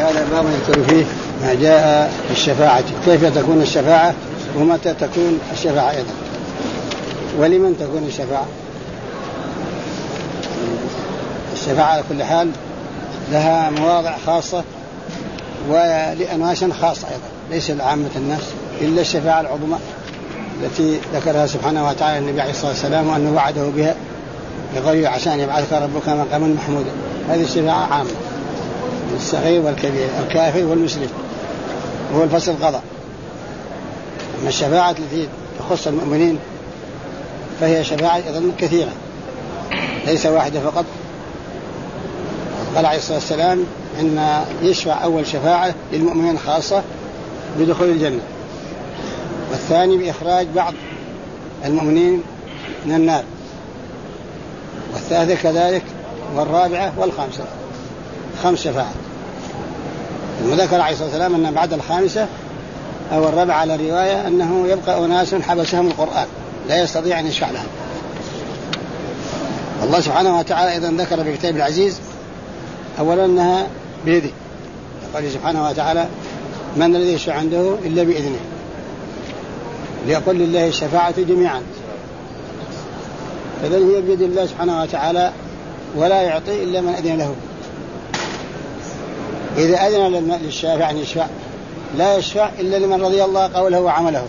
هذا باب يذكر فيه ما جاء في الشفاعة، كيف تكون الشفاعة ومتى تكون الشفاعة أيضا، ولمن تكون الشفاعة. الشفاعة على كل حال لها مواضع خاصة ولأنواع خاصة أيضا، ليس لعامة الناس إلا الشفاعة العظمى التي ذكرها سبحانه وتعالى النبي عليه الصلاة والسلام وأنه وعده بها بقوله عشان يبعثك ربك مقاما محمودا. هذه الشفاعة عامة للصغير والكبير، الكافر والمسلم، وهو الفصل القضاء. أما الشفاعة التي تخص المؤمنين فهي شفاعة أيضا كثيرة ليس واحدة فقط. قال عليه الصلاة والسلام إن يشفع أول شفاعة للمؤمنين خاصة بدخول الجنة، والثاني بإخراج بعض المؤمنين من النار، والثالثة كذلك، والرابعة والخامسة، 5 شفاعات. وذكر عليه الصلاة والسلام أن بعد الخامسة أو الرابعة على رواية أنه يبقى أناس حبسهم القرآن لا يستطيع أن يشفع لهم. الله سبحانه وتعالى أيضا ذكر في كتابه العزيز أولا أنها بيده، قال سبحانه وتعالى من الذي يشفع عنده إلا بإذنه ليقول لله الشفاعة جميعا. فإذن هي بيد الله سبحانه وتعالى ولا يعطي إلا من أذن له. إذا أذن للشافع أن يشفع لا يشفع إلا لمن رضي الله قوله وعمله.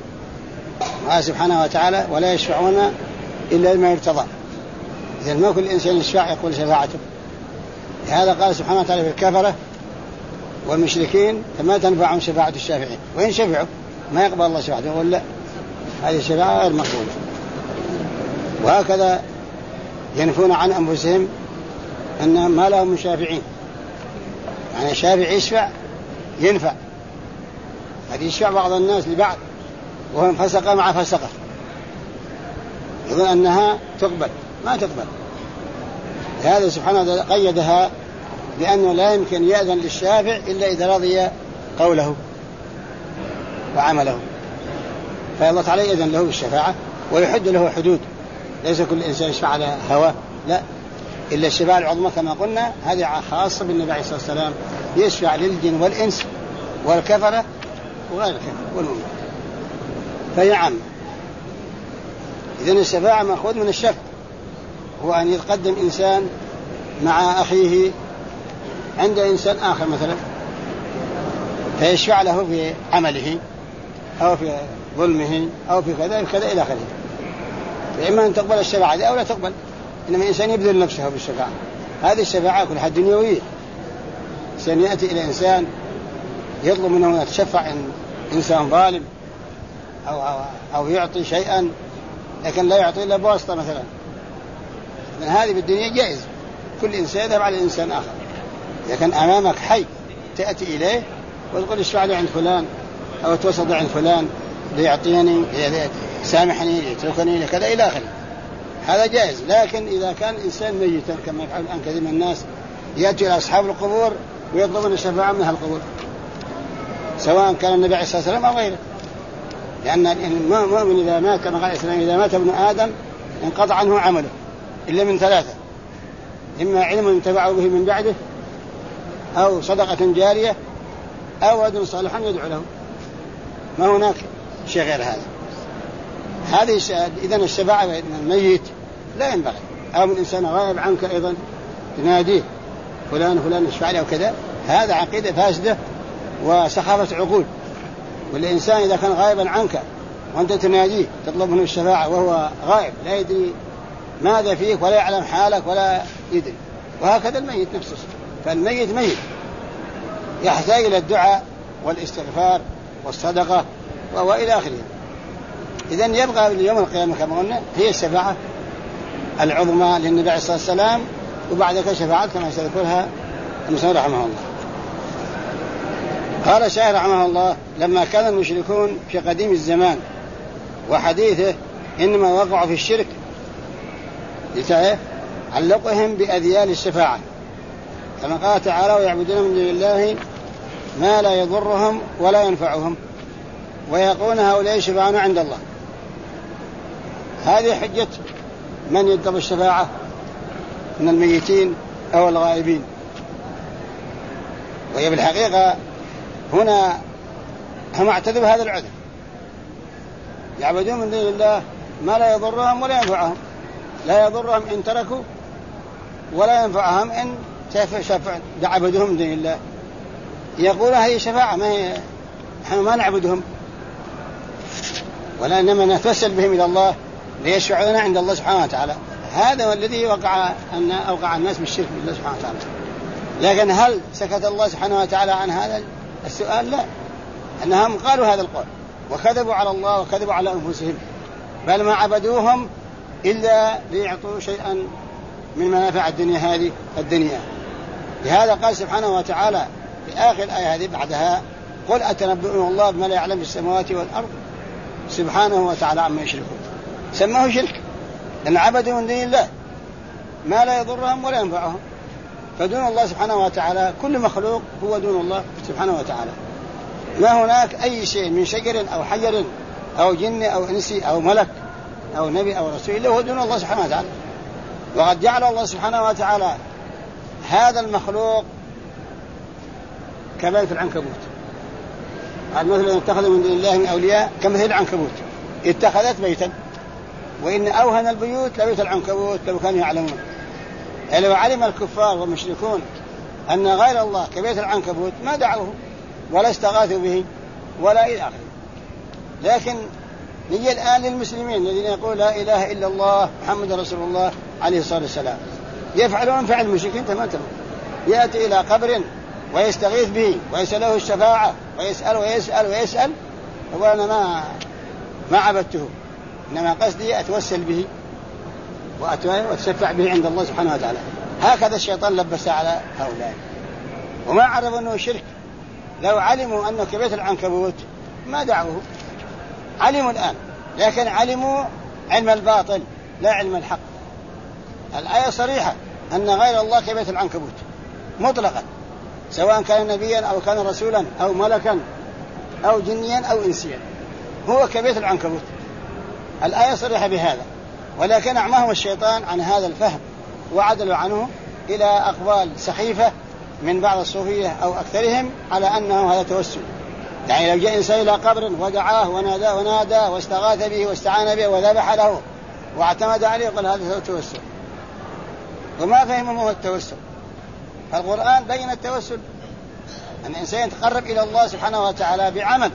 قال سبحانه وتعالى ولا يشفعون إلا لمن ارتضى. إذن ما كل إنسان يشفع يقول شفاعته. هذا قال سبحانه وتعالى في الكفرة والمشركين فما تنفعهم شفاعة الشافعين، وإن شفعوا ما يقبل الله شفاعته، يقول لا هذه الشفاعة غير مقبولة. وهكذا ينفون عن أنفسهم أن ما لهم من شافعين، يعني الشافع يشفع ينفع، هذه يشفع بعض الناس لبعض وهم فسقة مع فسقة، يظن أنها تقبل ما تقبل. هذا سبحانه وتعالى قيدها لأنه لا يمكن يأذن للشافع إلا إذا رضي قوله وعمله، فالله تعالى يأذن له بالشفاعة ويحد له حدود، ليس كل إنسان يشفع على هواه، لا، إلا الشفاعة العظمى كما قلنا هذه خاصة بالنبي عليه الصلاة والسلام، يشفع للجن والإنس والكفرة وغير الكفرة والمؤمن، فهي عامة. إذن الشفاعة مأخوذ من الشفع، هو أن يتقدم إنسان مع أخيه عند إنسان آخر مثلا فيشفع له في عمله أو في ظلمه أو في كذا إلى آخره. فإما أن تقبل الشفاعة أو لا تقبل، إنما الإنسان يبذل نفسه بالشفاعة. هذه الشفاعة كلها دنيوية، إنسان يأتي إلى إنسان يطلب منه أن يتشفع إنسان ظالم أو يعطي شيئا لكن لا يعطي إلا بواسطة مثلا، من هذه بالدنيا جائز، كل إنسان يذهب على إنسان آخر. إذا كان أمامك حي تأتي إليه وتقول اشفع لي عند فلان أو توسط عند فلان ليعطيني سامحني يتركني لكذا إلى آخره، هذا جائز. لكن إذا كان إنسان ميتا كما يفعل الآن كثير من الناس يأتي إلى أصحاب القبور ويطلبون الشفاعة من أهل القبور، سواء كان النبي عليه الصلاة والسلام أو غيره، لأن المؤمن إذا مات كما قال الإسلام إذا مات ابن آدم انقطع عنه عمله إلا من 3: إما علم ينتفع به من بعده أو صدقة جارية أو ولد صالح يدعو له، ما هناك شيء غير هذا. هذه إذن الشفاعة من الميت لا ينبغي، أو من إنسان غائب عنك أيضا تناديه فلان فلان اشفع لي أو كذا، هذا عقيدة فاسدة وسخافة عقول. والإنسان إذا كان غائبا عنك وأنت تناديه تطلب منه الشفاعة وهو غائب لا يدري ماذا فيك ولا يعلم حالك ولا يدري، وهكذا الميت نفسه. فالميت ميت يحتاج إلى الدعاء والاستغفار والصدقة وإلى آخره. إذن يبقى يوم القيامة كما قلنا هي الشفاعة العظمى للنبي عليه الصلاة والسلام، وبعد ذلك شفاعات كما سيذكرها المصنف رحمه الله. قال الشاعر رحمه الله لما كان المشركون في قديم الزمان وحديثه إنما وقعوا في الشرك علقهم بأذيال الشفاعة، كما قال تعالى ويعبدون من دون الله ما لا يضرهم ولا ينفعهم ويقولون هؤلاء شفاعنا عند الله. هذه حجة من يطلب الشفاعة من الميتين أو الغائبين، وهي بالحقيقة هنا هم اعتذروا هذا العذر، يعبدون من دون الله ما لا يضرهم ولا ينفعهم، لا يضرهم إن تركوا ولا ينفعهم إن عبدوهم من دون الله. يقول هذه شفاعة، ما هي نحن ما نعبدهم ولا إنما نتوسل بهم إلى الله ليشفعوا لنا عند الله سبحانه وتعالى. هذا هو الذي أوقع الناس بالشرك بالله سبحانه وتعالى. لكن هل سكت الله سبحانه وتعالى عن هذا السؤال؟ لا، أنهم قالوا هذا القول وكذبوا على الله وكذبوا على أنفسهم، بل ما عبدوهم إلا ليعطوا شيئا من منافع الدنيا هذه الدنيا. لهذا قال سبحانه وتعالى في آخر الآية هذه بعدها: قل أتنبئون الله بما لا يعلم في السماوات والأرض سبحانه وتعالى عما يشركون. سماه شرك لأن عبدوا من دون الله ما لا يضرهم ولا ينفعهم، فدون الله سبحانه وتعالى كل مخلوق هو دون الله سبحانه وتعالى. ما هناك أي شيء من شجر أو حجر أو جن أو إنسي أو ملك أو نبي أو رسول إلا هو دون الله سبحانه وتعالى. وقد جعل الله سبحانه وتعالى هذا المخلوق كبيت العنكبوت. مثلا اتخذ من دون الله من أولياء كمثل العنكبوت اتخذت بيتا، وإن أوهن البيوت لبيت العنكبوت لو كانوا يعلمون. لو علم الكفار والمشركون أن غير الله كبيت العنكبوت ما دعوه ولا استغاثوا به ولا إلى آخره. لكن نجي الآن للمسلمين الذين يقول لا إله إلا الله محمد رسول الله عليه الصلاة والسلام، يفعلون فعل المشركين تماما. يأتي إلى قبر ويستغيث به ويسأله الشفاعة ويسأل ويسأل ويسأل، يقول أنا ما عبدته، إنما قصدي أتوسل به وأتشفع به عند الله سبحانه وتعالى. هكذا الشيطان لبس على هؤلاء وما عرفوا أنه شرك. لو علموا أنه كبيت العنكبوت ما دعوه، علموا الآن، لكن علموا علم الباطل لا علم الحق. الآية صريحة أن غير الله كبيت العنكبوت مطلقا، سواء كان نبيا أو كان رسولا أو ملكا أو جنيا أو إنسيا، هو كبيت العنكبوت. الآية صريحة بهذا، ولكن أعماهم الشيطان عن هذا الفهم وعدلوا عنه إلى أقوال سخيفة من بعض الصوفية أو أكثرهم على أنه هذا توسل. يعني لو جاء إنسان إلى قبر ودعاه ونادى واستغاث به واستعان به وذبح له واعتمد عليه قال هذا هو التوسل، وما فهموا هو التوسل. فالقرآن بين التوسل أن الإنسان يتقرب إلى الله سبحانه وتعالى بعمل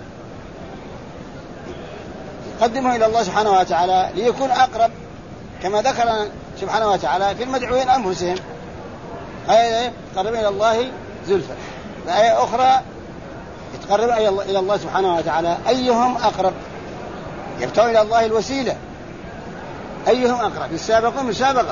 يقدمه إلى الله سبحانه وتعالى ليكون أقرب، كما ذكر سبحانه وتعالى في المدعوين أنفسهم آية يتقرب إلى الله زلفى، وآية أخرى يتقرب إلى الله سبحانه وتعالى أيهم أقرب، يبتغون إلى الله الوسيلة أيهم أقرب، يسابقون مسابقة.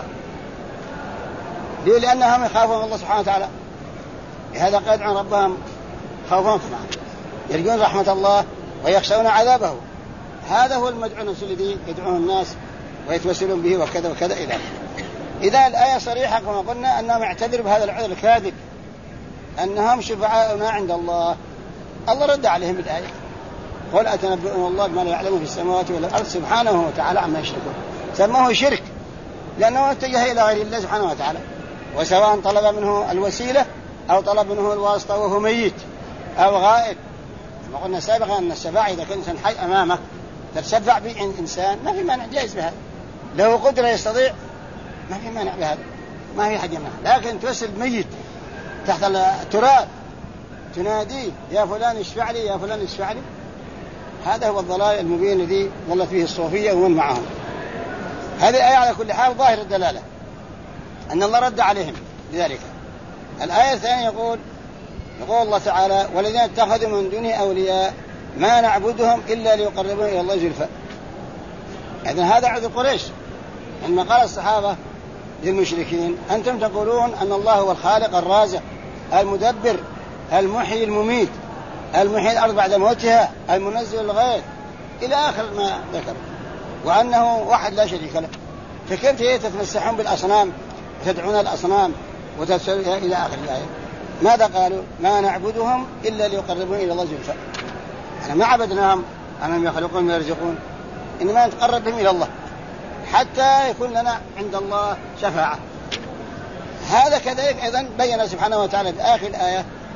لأنهم يخافون الله سبحانه وتعالى، لهذا قد يدعون ربهم خوفا وطمعا، يرجون رحمة الله ويخشون عذابه. هذا هو المدعو الذي يدعون الناس ويتوسلون به وكذا وكذا إلى آخره. إذا الآية صريحة كما قلنا أنهم اعتذروا بهذا العذر الكاذب أنهم شفعاؤنا عند الله. الله رد عليهم بالآية: قل أتنبئون الله بما لا يعلم في السماوات والأرض سبحانه وتعالى عما يشركون. سموه شرك لأنه اتجه إلى غير الله سبحانه وتعالى، وسواء طلب منه الوسيلة أو طلب منه الواسطة وهو ميت أو غائب. كما قلنا سابقا أن الشفاعة إذا كان إنسان حي أمامك تتشفع به إنسان ما في مانع، جائز بهذا، له قدرة يستطيع ما في مانع بهذا، ما في حاجة منها. لكن توسل ميت تحت التراب تناديه يا فلان اشفع لي يا فلان اشفع لي، هذا هو الضلال المبين الذي ضلت فيه الصوفية ومن معهم. هذه الآية على كل حال ظاهر الدلالة أن الله رد عليهم بذلك. الآية الثانية يقول الله تعالى: والذين اتخذوا من دونه أولياء ما نعبدهم إلا ليقربون إلى الله زلفى. إذن هذا عذر قريش عندما قال الصحابة للمشركين: أنتم تقولون أن الله هو الخالق الرازق المدبر المحيي المميت المحيي الأرض بعد موتها المنزل الغيث إلى آخر ما ذكر، وأنه واحد لا شريك له، فكيف تتمسحون بالأصنام وتدعون الأصنام وتسألون إلى آخر الآية؟ ماذا قالوا؟ ما نعبدهم إلا ليقربون إلى الله زلفى. أنا ما عبدناهم أنهم يخلقون ويرزقون، إنما نتقرب بهم إلى الله حتى يكون لنا عند الله شفاعة. هذا كذلك أيضا بين سبحانه وتعالى في آخر الآية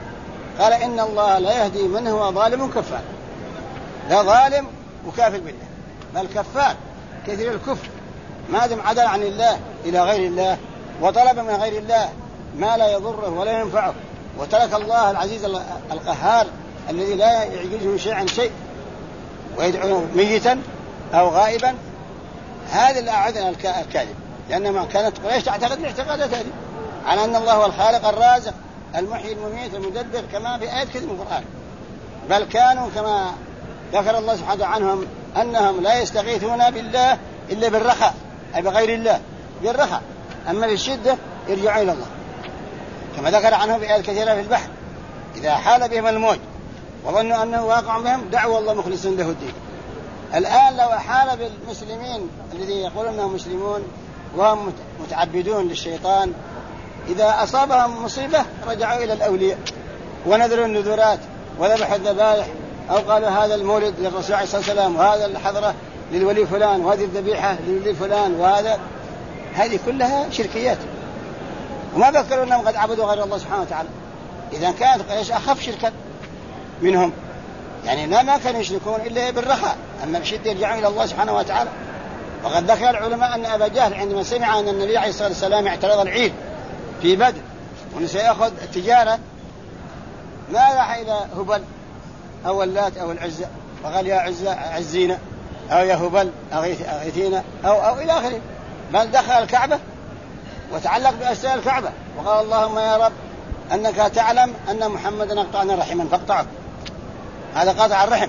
قال إن الله لا يهدي من هو ظالم كفار. لا ظالم وكافر بالله، بل كفار كثير الكفر، ما دام عدل عن الله إلى غير الله وطلب من غير الله ما لا يضره ولا ينفعه، وترك الله العزيز القهار الذي لا يعجزه شيء عن شيء ويدعو ميتا أو غائبا. هذا الأعدنا الكاذب، لأنما كانت قريش تعتقد الاعتقادات هذه على أن الله هو الخالق الرازق المحيي المميت المدبر، كما في آيات كثير من القرآن. بل كانوا كما ذكر الله سبحانه عنهم أنهم لا يستغيثون بالله إلا بالرخاء، أي بغير الله بالرخاء، أما بالشدة يرجعون إلى الله، كما ذكر عنهم في آيات كثيرة في البحر إذا حال بهم الموج وظنوا أنه واقع بهم دعوا الله مخلصين له الدين. الآن لو حال بالمسلمين الذي يقولون أنهم مسلمون وهم متعبدون للشيطان، إذا أصابهم مصيبة رجعوا إلى الأولياء ونذروا النذورات وذبحوا الذبائح، أو قالوا هذا المولد للرسول عليه الصلاة والسلام، وهذا الحضرة للولي فلان، وهذه الذبيحة للولي فلان، وهذا هذه كلها شركيات، وما ذكروا أنهم قد عبدوا غير الله سبحانه وتعالى. إذا كانت قريش أخف شركا منهم، يعني ما كانوا يشركون إلا بالرخاء، أما بشدة يرجعون إلى الله سبحانه وتعالى. وقد ذكر العلماء أن أبا جهل عندما سمع أن النبي عليه الصلاة والسلام اعترض العيد في بدر وأنه سيأخذ التجارة، ما راح إلى هبل أو اللات أو العزة وقال يا عزة عزينا، أو يا هبل أغيثينا أو إلى آخره، بل دخل الكعبة وتعلق بأسئلة الكعبة وقال اللهم يا رب أنك تعلم أن محمدا قطعنا رحما فاقطعه. هذا قطع الرحم،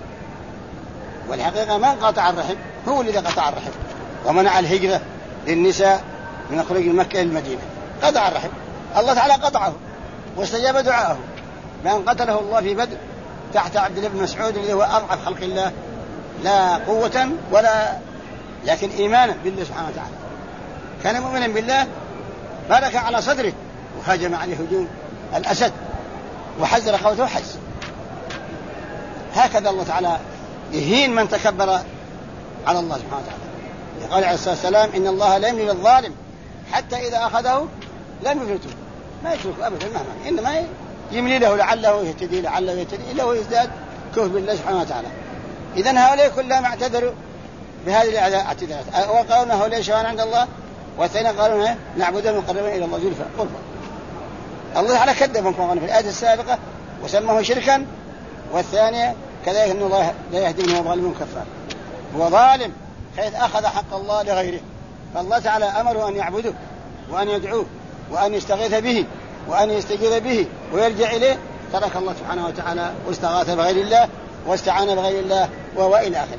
والحقيقة من قطع الرحم هو الذي قطع الرحم ومنع الهجرة للنساء من خروج مكة إلى المدينة، قطع الرحم. الله تعالى قطعه واستجاب دعاءه بأن قتله الله في بدر تحت عبد الله بن مسعود الذي هو أضعف خلق الله، لا قوة ولا لكن إيمانا بالله سبحانه وتعالى، كان مؤمنا بالله، بارك على صدره وهاجم عليه هجوم الأسد وحزر خوته حز. هكذا الله تعالى يهين من تكبر على الله سبحانه وتعالى. قال عليه الصلاة والسلام إن الله لا يملي للظالم حتى إذا أخذه لم يفلته، ما يتركه أبدا مهما، إنما يملي له لعله يهتدي إلا ويزداد كفر بالله سبحانه وتعالى. إذن هؤلاء كلهم اعتذروا بهذه الاعتذارات، وقالوا هؤلاء شفعاء عند الله، والثانيين قالوا نعبدهم مقربين إلى الله زلفى قربا. الله تعالى كذبهم كما قلنا في الآية السابقة وسماه شركا، والثانية كذلك أن الله لا يهدي من هو ظالم كفار، هو ظالم حيث أخذ حق الله لغيره. فالله تعالى أمره أن يعبده وأن يدعوه وأن يستغيث به وأن يستجير به ويرجع إليه، ترك الله سبحانه وتعالى واستغاث بغير الله واستعان بغير الله وإلى آخره.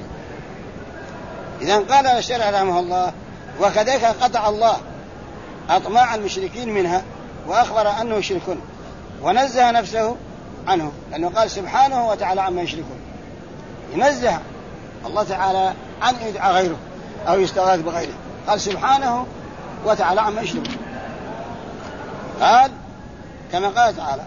إذن قال الشرع رحمه الله وكذلك قطع الله أطماع المشركين منها وأخبر أنه شرك ونزه نفسه عنه، لأنه قال سبحانه وتعالى عما يشركون، ينزه الله تعالى عن يدعى غيره أو يستغاث بغيره، قال سبحانه وتعالى عما يشركون. قال كما قال تعالى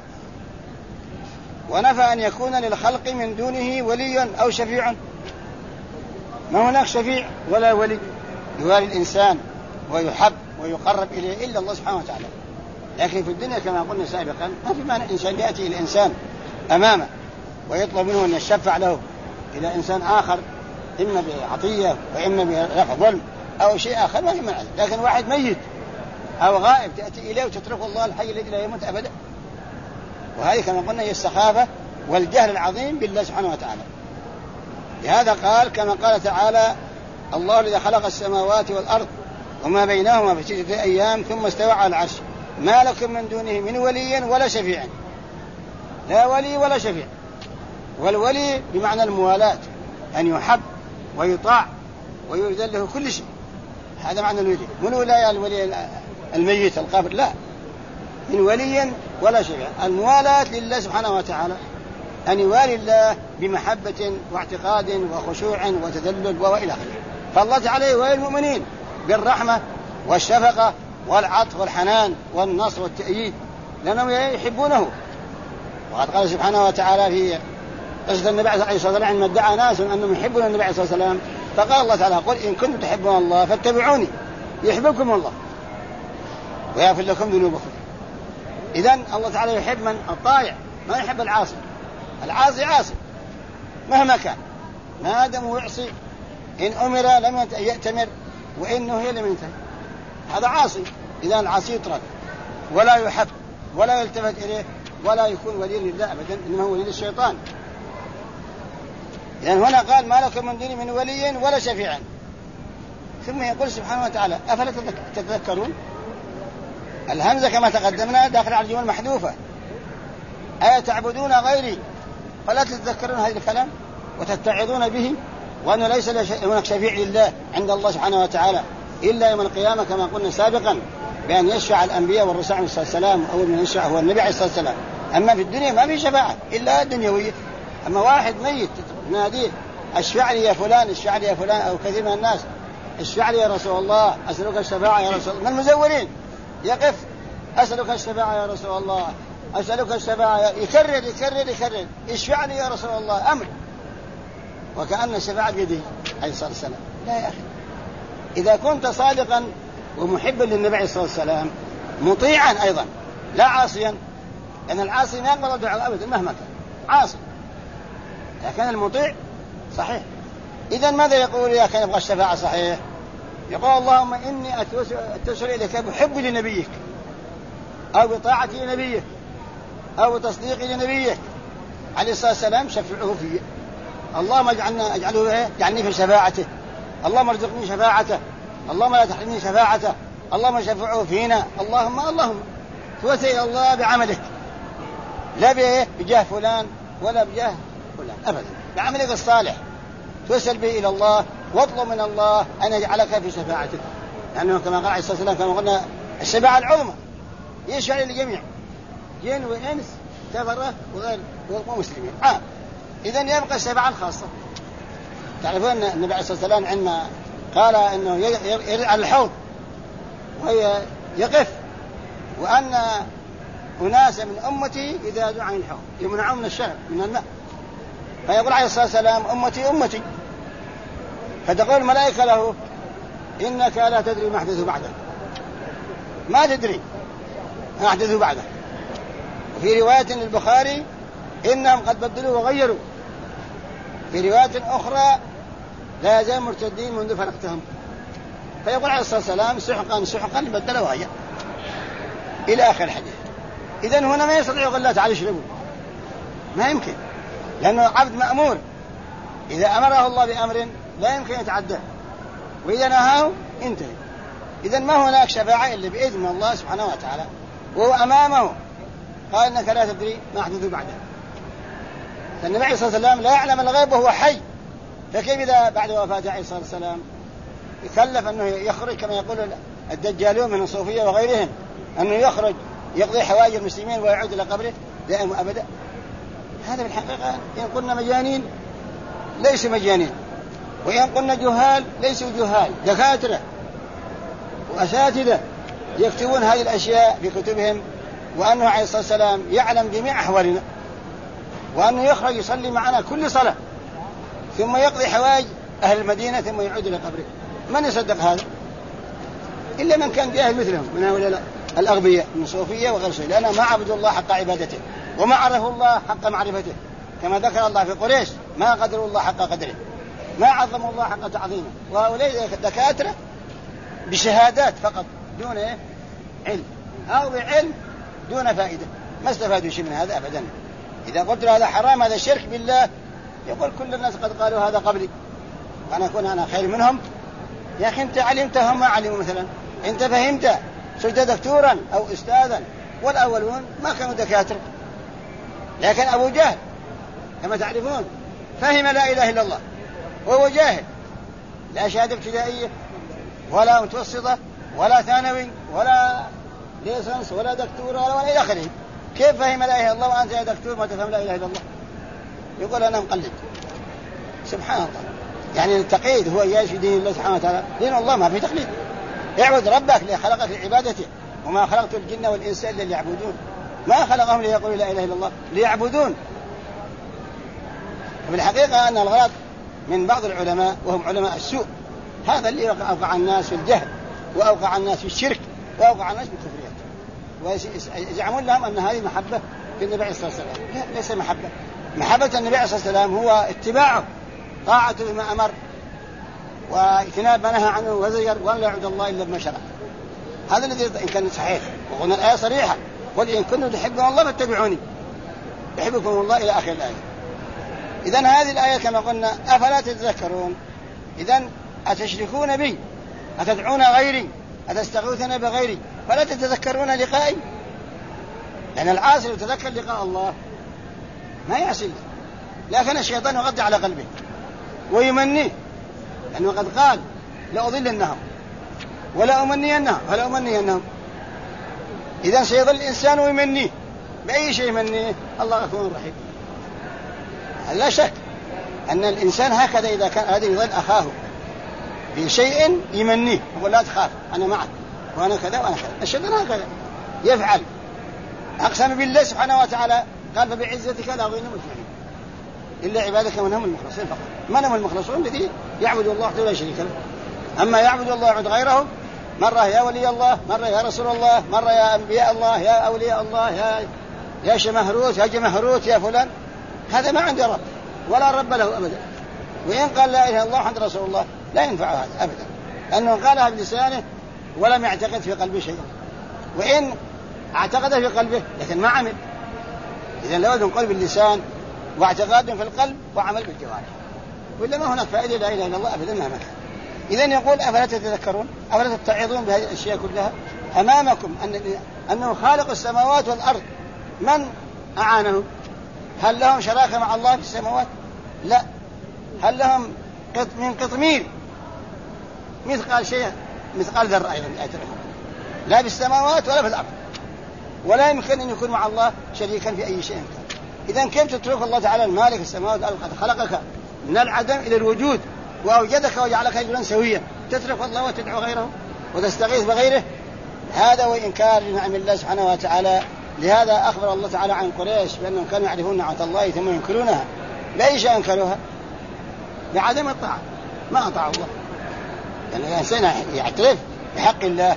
ونفى أن يكون للخلق من دونه ولي أو شفيع، ما هناك شفيع ولا ولي يوالي الإنسان ويحب ويقرب إليه إلا الله سبحانه وتعالى. لكن في الدنيا كما قلنا سابقا ما في مانع إنسان يأتي إلى إنسان أمامه ويطلب منه أن يشفع له إلى إنسان آخر، إما بعطية وإما برفع ظلم أو شيء آخر، ما في مانع. لكن واحد ميت أو غائب تأتي إليه وتتركه الله الحي الذي لا يموت أبدا، وهذه كما قلنا هي السخافة والجهل العظيم بالله سبحانه وتعالى. لهذا قال كما قال تعالى الله الذي خلق السماوات والأرض وما بينهما في 6 أيام ثم استوى على العرش ما لكم من دونه من ولي ولا شفيع. لا ولي ولا شفيع، والولي بمعنى الموالاة، أن يحب ويطاع ويذل له كل شيء، هذا معنى الولي. من ولاية الولي الميت القبر؟ لا، من ولي ولا شفيع. الموالاة لله سبحانه وتعالى أن يوالي الله بمحبة واعتقاد وخشوع وتذلل وإلى آخره. فالله تعالى يوالي المؤمنين بالرحمة والشفقة والعطف والحنان والنصر والتأييد لأنهم يحبونه. وقد قال سبحانه وتعالى في قصة النبي عليه الصلاة والسلام عندما ادعى ناس أنهم يحبون النبي عليه الصلاة والسلام، فقال الله تعالى قل إن كنتم تحبون الله فاتبعوني يحببكم الله ويغفر لكم ذنوبكم. إذن الله تعالى يحب من الطائع ما يحب العاصي. العاصي عاصي مهما كان، ما دام يعصي، إن أمر لم يأتمر، وإنه هي لم ينتهي، هذا عاصي. إذا العاصي يطرد ولا يحب ولا يلتفت إليه ولا يكون ولي لله أبدا، إنما هو ولي للشيطان. لأن هنا قال ما لكم من دون من ولي ولا شفيع. ثم يقول سبحانه وتعالى أفلا تتذكرون؟ الهمزة كما تقدمنا داخل على الجمل محذوفة. أي تعبدون غيري فلا تتذكرون هذا الكلام وتتعظون به، وأنه ليس هناك شفيع لله عند الله سبحانه وتعالى إلا يوم القيامة، كما قلنا سابقا بأن يشفع الأنبياء والرسول عليه الصلاة والسلام، أول من يشفع هو النبي عليه الصلاة والسلام. أما في الدنيا ما في شفاعة إلا الدنيوية. أما واحد ميت ناديه اشفع لي يا فلان، اشفع لي يا فلان، أو كثير من الناس اشفع لي يا رسول الله، أسألك الشفاعة يا رسول الله، من المزورين يقف أسألك الشفاعة يا رسول الله، أسألك الشفاعة، يكرر يكرر يكرر اشفع لي يا رسول الله، أمر، وكأن الشفاعة بيده عليه الصلاة والسلام. لا يا أخي، إذا كنت صادقا ومحبا للنبي عليه الصلاة والسلام مطيعا أيضا لا عاصيا، لأن العاصي ما يقبل الدعاء أبدا مهما كان عاصي، لكن المطيع صحيح. إذن ماذا يقول إذا كان يبغى الشفاعة صحيح؟ يقول اللهم إني أتوسل إليك بحبي لنبيك، أو بطاعتي لنبيك، أو بتصديقي لنبيك عليه الصلاة والسلام، شفعه فيه. اللهم اجعلني في شفاعته، اللهم ارزقني شفاعته، اللهم لا تحرمني شفاعته، اللهم شفعه فينا. اللهم توسل إلى الله بعملك، لا بجاه فلان ولا بجاه فلان أبدا، بعملك الصالح توسل به إلى الله، واطلب من الله أن يجعلك في شفاعته، لأنه كما قال عليه الصلاة والسلام كما قلنا الشفاعة العظمى يشفع للجميع، جن وإنس كفرة وغير ومسلمين عام. إذن يبقى الشفاعة الخاصة. تعرفون أن النبي عليه الصلاة والسلام عندما قال أنه يرد على الحوض ويقف، وأن أناس من أمتي إذا دعوا عن الحوض يمنعون من الشرب من الماء، فيقول عليه الصلاة والسلام أمتي، فتقول الملائكة له إنك لا تدري ما أحدث بعدك، ما تدري ما أحدث بعدك. وفي رواية للبخاري إنهم قد بدلوا وغيروا، في رواية أخرى لا يزال مرتدين منذ فرقتهم. فيقول عليه الصلاة والسلام سحقا بدلوا وغيروا إلى آخر الحديث. إذن هنا ما يستطيع يقول لا تعالوا اشربوا، ما يمكن، لأنه عبد مأمور، إذا أمره الله بأمر لا يمكن يتعدى، وإذا نهاه انتهى. إذن ما هناك شفاعة إلا بإذن الله سبحانه وتعالى، وهو أمامه قال إنك لا تدري ما أحدث بعده. فالنبي عليه الصلاة والسلام لا يعلم الغيب وهو حي، فكيف إذا بعد وفاته عليه الصلاة والسلام يكلف أنه يخرج كما يقول الدجالون من الصوفية وغيرهم، أنه يخرج يقضي حوائج المسلمين ويعود إلى قبره دائم أبدا؟ هذا بالحقيقة إن قلنا مجانين ليسوا مجانين، وإن قلنا جهال ليسوا جهال، دكاترة وأساتذة يكتبون هذه الأشياء في كتبهم، وأنه عليه الصلاة والسلام يعلم جميع أحوالنا، وأنه يخرج يصلي معنا كل صلاة ثم يقضي حوائج أهل المدينة ثم يعود إلى قبره. من يصدق هذا؟ إلا من كان جاهل مثلهم من هؤلاء الأغبياء من صوفية وغير صوفية، لأنه ما عبدوا الله حق عبادته وما عرفوا الله حق معرفته، كما ذكر الله في قريش ما قدروا الله حق قدره، ما عظموا الله حق تعظيمه. وهؤلاء دكاترة بشهادات فقط دون علم، أو بعلم دون فائدة، ما استفادوا شيء من هذا أبدا. إذا قلت هذا حرام هذا شرك بالله، يقول كل الناس قد قالوا هذا قبلي وأنا أكون أنا خير منهم. يا أخي أنت علمت هم ما علموا، مثلا أنت فهمت صرت دكتورا أو أستاذا، والأولون ما كانوا دكاترة. لكن أبو جهل كما تعرفون فهم لا إله إلا الله وهو جاهل، لا شهادة ابتدائية ولا متوسطة ولا ثانوي ولا ليسانس ولا دكتورة ولا إلى آخره. كيف فهم لا إله إلا الله وأنت يا دكتور ما تفهم لا إله إلا الله؟ يقول أنا مقلد. سبحان الله، يعني التقليد هو جائز في دين الله سبحانه وتعالى. دين الله ما في تقليد، اعبد ربك لخلقك لعبادته، وما خلقت الجن والإنس إلا ليعبدون، ما خلقهم ليقولوا لا إله إلا الله، ليعبدون. بالحقيقة أن الغلط من بعض العلماء وهم علماء السوء، هذا اللي أوقع الناس في الجهل وأوقع الناس في الشرك وأوقع الناس في الكفريات، ويزعمون لهم أن هذه محبة بالنبي عليه الصلاة والسلام، لا، ليس محبة. محبة النبي عليه الصلاة والسلام هو اتباعه، طاعته بما أمر، واجتناب ما نهى عنه وزجر، وأن لا يعبد الله إلا بما شرع. هذا الذي إن كان صحيح، وقلنا الآية صريحة: قل إن كنتم تحبون الله فاتبعوني يحبكم الله إلى آخر الآية. إذن هذه الآية كما قلنا: أفلا تتذكرون؟ إذن أتشركون بي، أتدعون غيري، أتستغيثون بغيري، فلا تتذكرون لقائي؟ لأن العاصي يتذكر لقاء الله ما يعصي، لكن الشيطان يغطي على قلبه ويمنيه، لأنه قد قال: لأضلنهم ولا أمنينهم. إذن سيضل الإنسان ويمنيه بأي شيء يمنيه؟ الله غفور رحيم. لا شك أن الإنسان هكذا إذا كان هذا يظل أخاه بشيء يمنيه، يقول: لا تخاف، أنا معك، وأنا كذا وأنا كذا. الشيطان هكذا يفعل. أقسم بالله سبحانه وتعالى قال: فبعزتك لا أغويهم أجمعين إلا عبادك من هم المخلصين فقط. من هم المخلصون؟ الذين يعبدوا الله وحده لا شريك له. أما يعبد الله ويعبد غيره، مرة يا ولي الله، مرة يا رسول الله، مرة يا أنبياء الله، يا أولياء الله، يا شمهروت، يا جمهروت، يا فلان، هذا ما عنده رب ولا رب له أبدا. وإن قال لا إله إلا الله محمد رسول الله لا ينفع هذا أبدا، لأنه قالها بلسانه ولم يعتقد في قلبه شيئا، وإن اعتقد في قلبه لكن ما عمل. إذا لابد من قول باللسان واعتقاد في القلب وعمل بالجوارح، وإلا ما هناك فائدة لا إله إلا الله أبدا مهما كان. إذن يقول: أفلا تتذكرون؟ أفلا تتعظون بهذه الأشياء كلها؟ أمامكم أنه خالق السماوات والأرض، من أعانه؟ هل لهم شراكة مع الله في السماوات؟ لا. هل لهم من قطمير مثقال شيء، مثقال ذرة أيضا لا في السماوات ولا في الأرض، ولا يمكن أن يكون مع الله شريكا في أي شيء كان. إذن كيف تترك الله تعالى المالك السماوات والأرض قد خلقك من العدم إلى الوجود وأوجدك وجعلك رجلا سويا، تترك الله وتدعو غيره وتستغيث بغيره؟ هذا وإنكار لنعم الله سبحانه وتعالى. لهذا أخبر الله تعالى عن قريش بأنهم كانوا يعرفون نعمة الله ثم ينكرونها. بأي شيء أنكروها؟ بعدم الطاعة، ما أطاعوا الله. يعني الإنسان يعترف بحق الله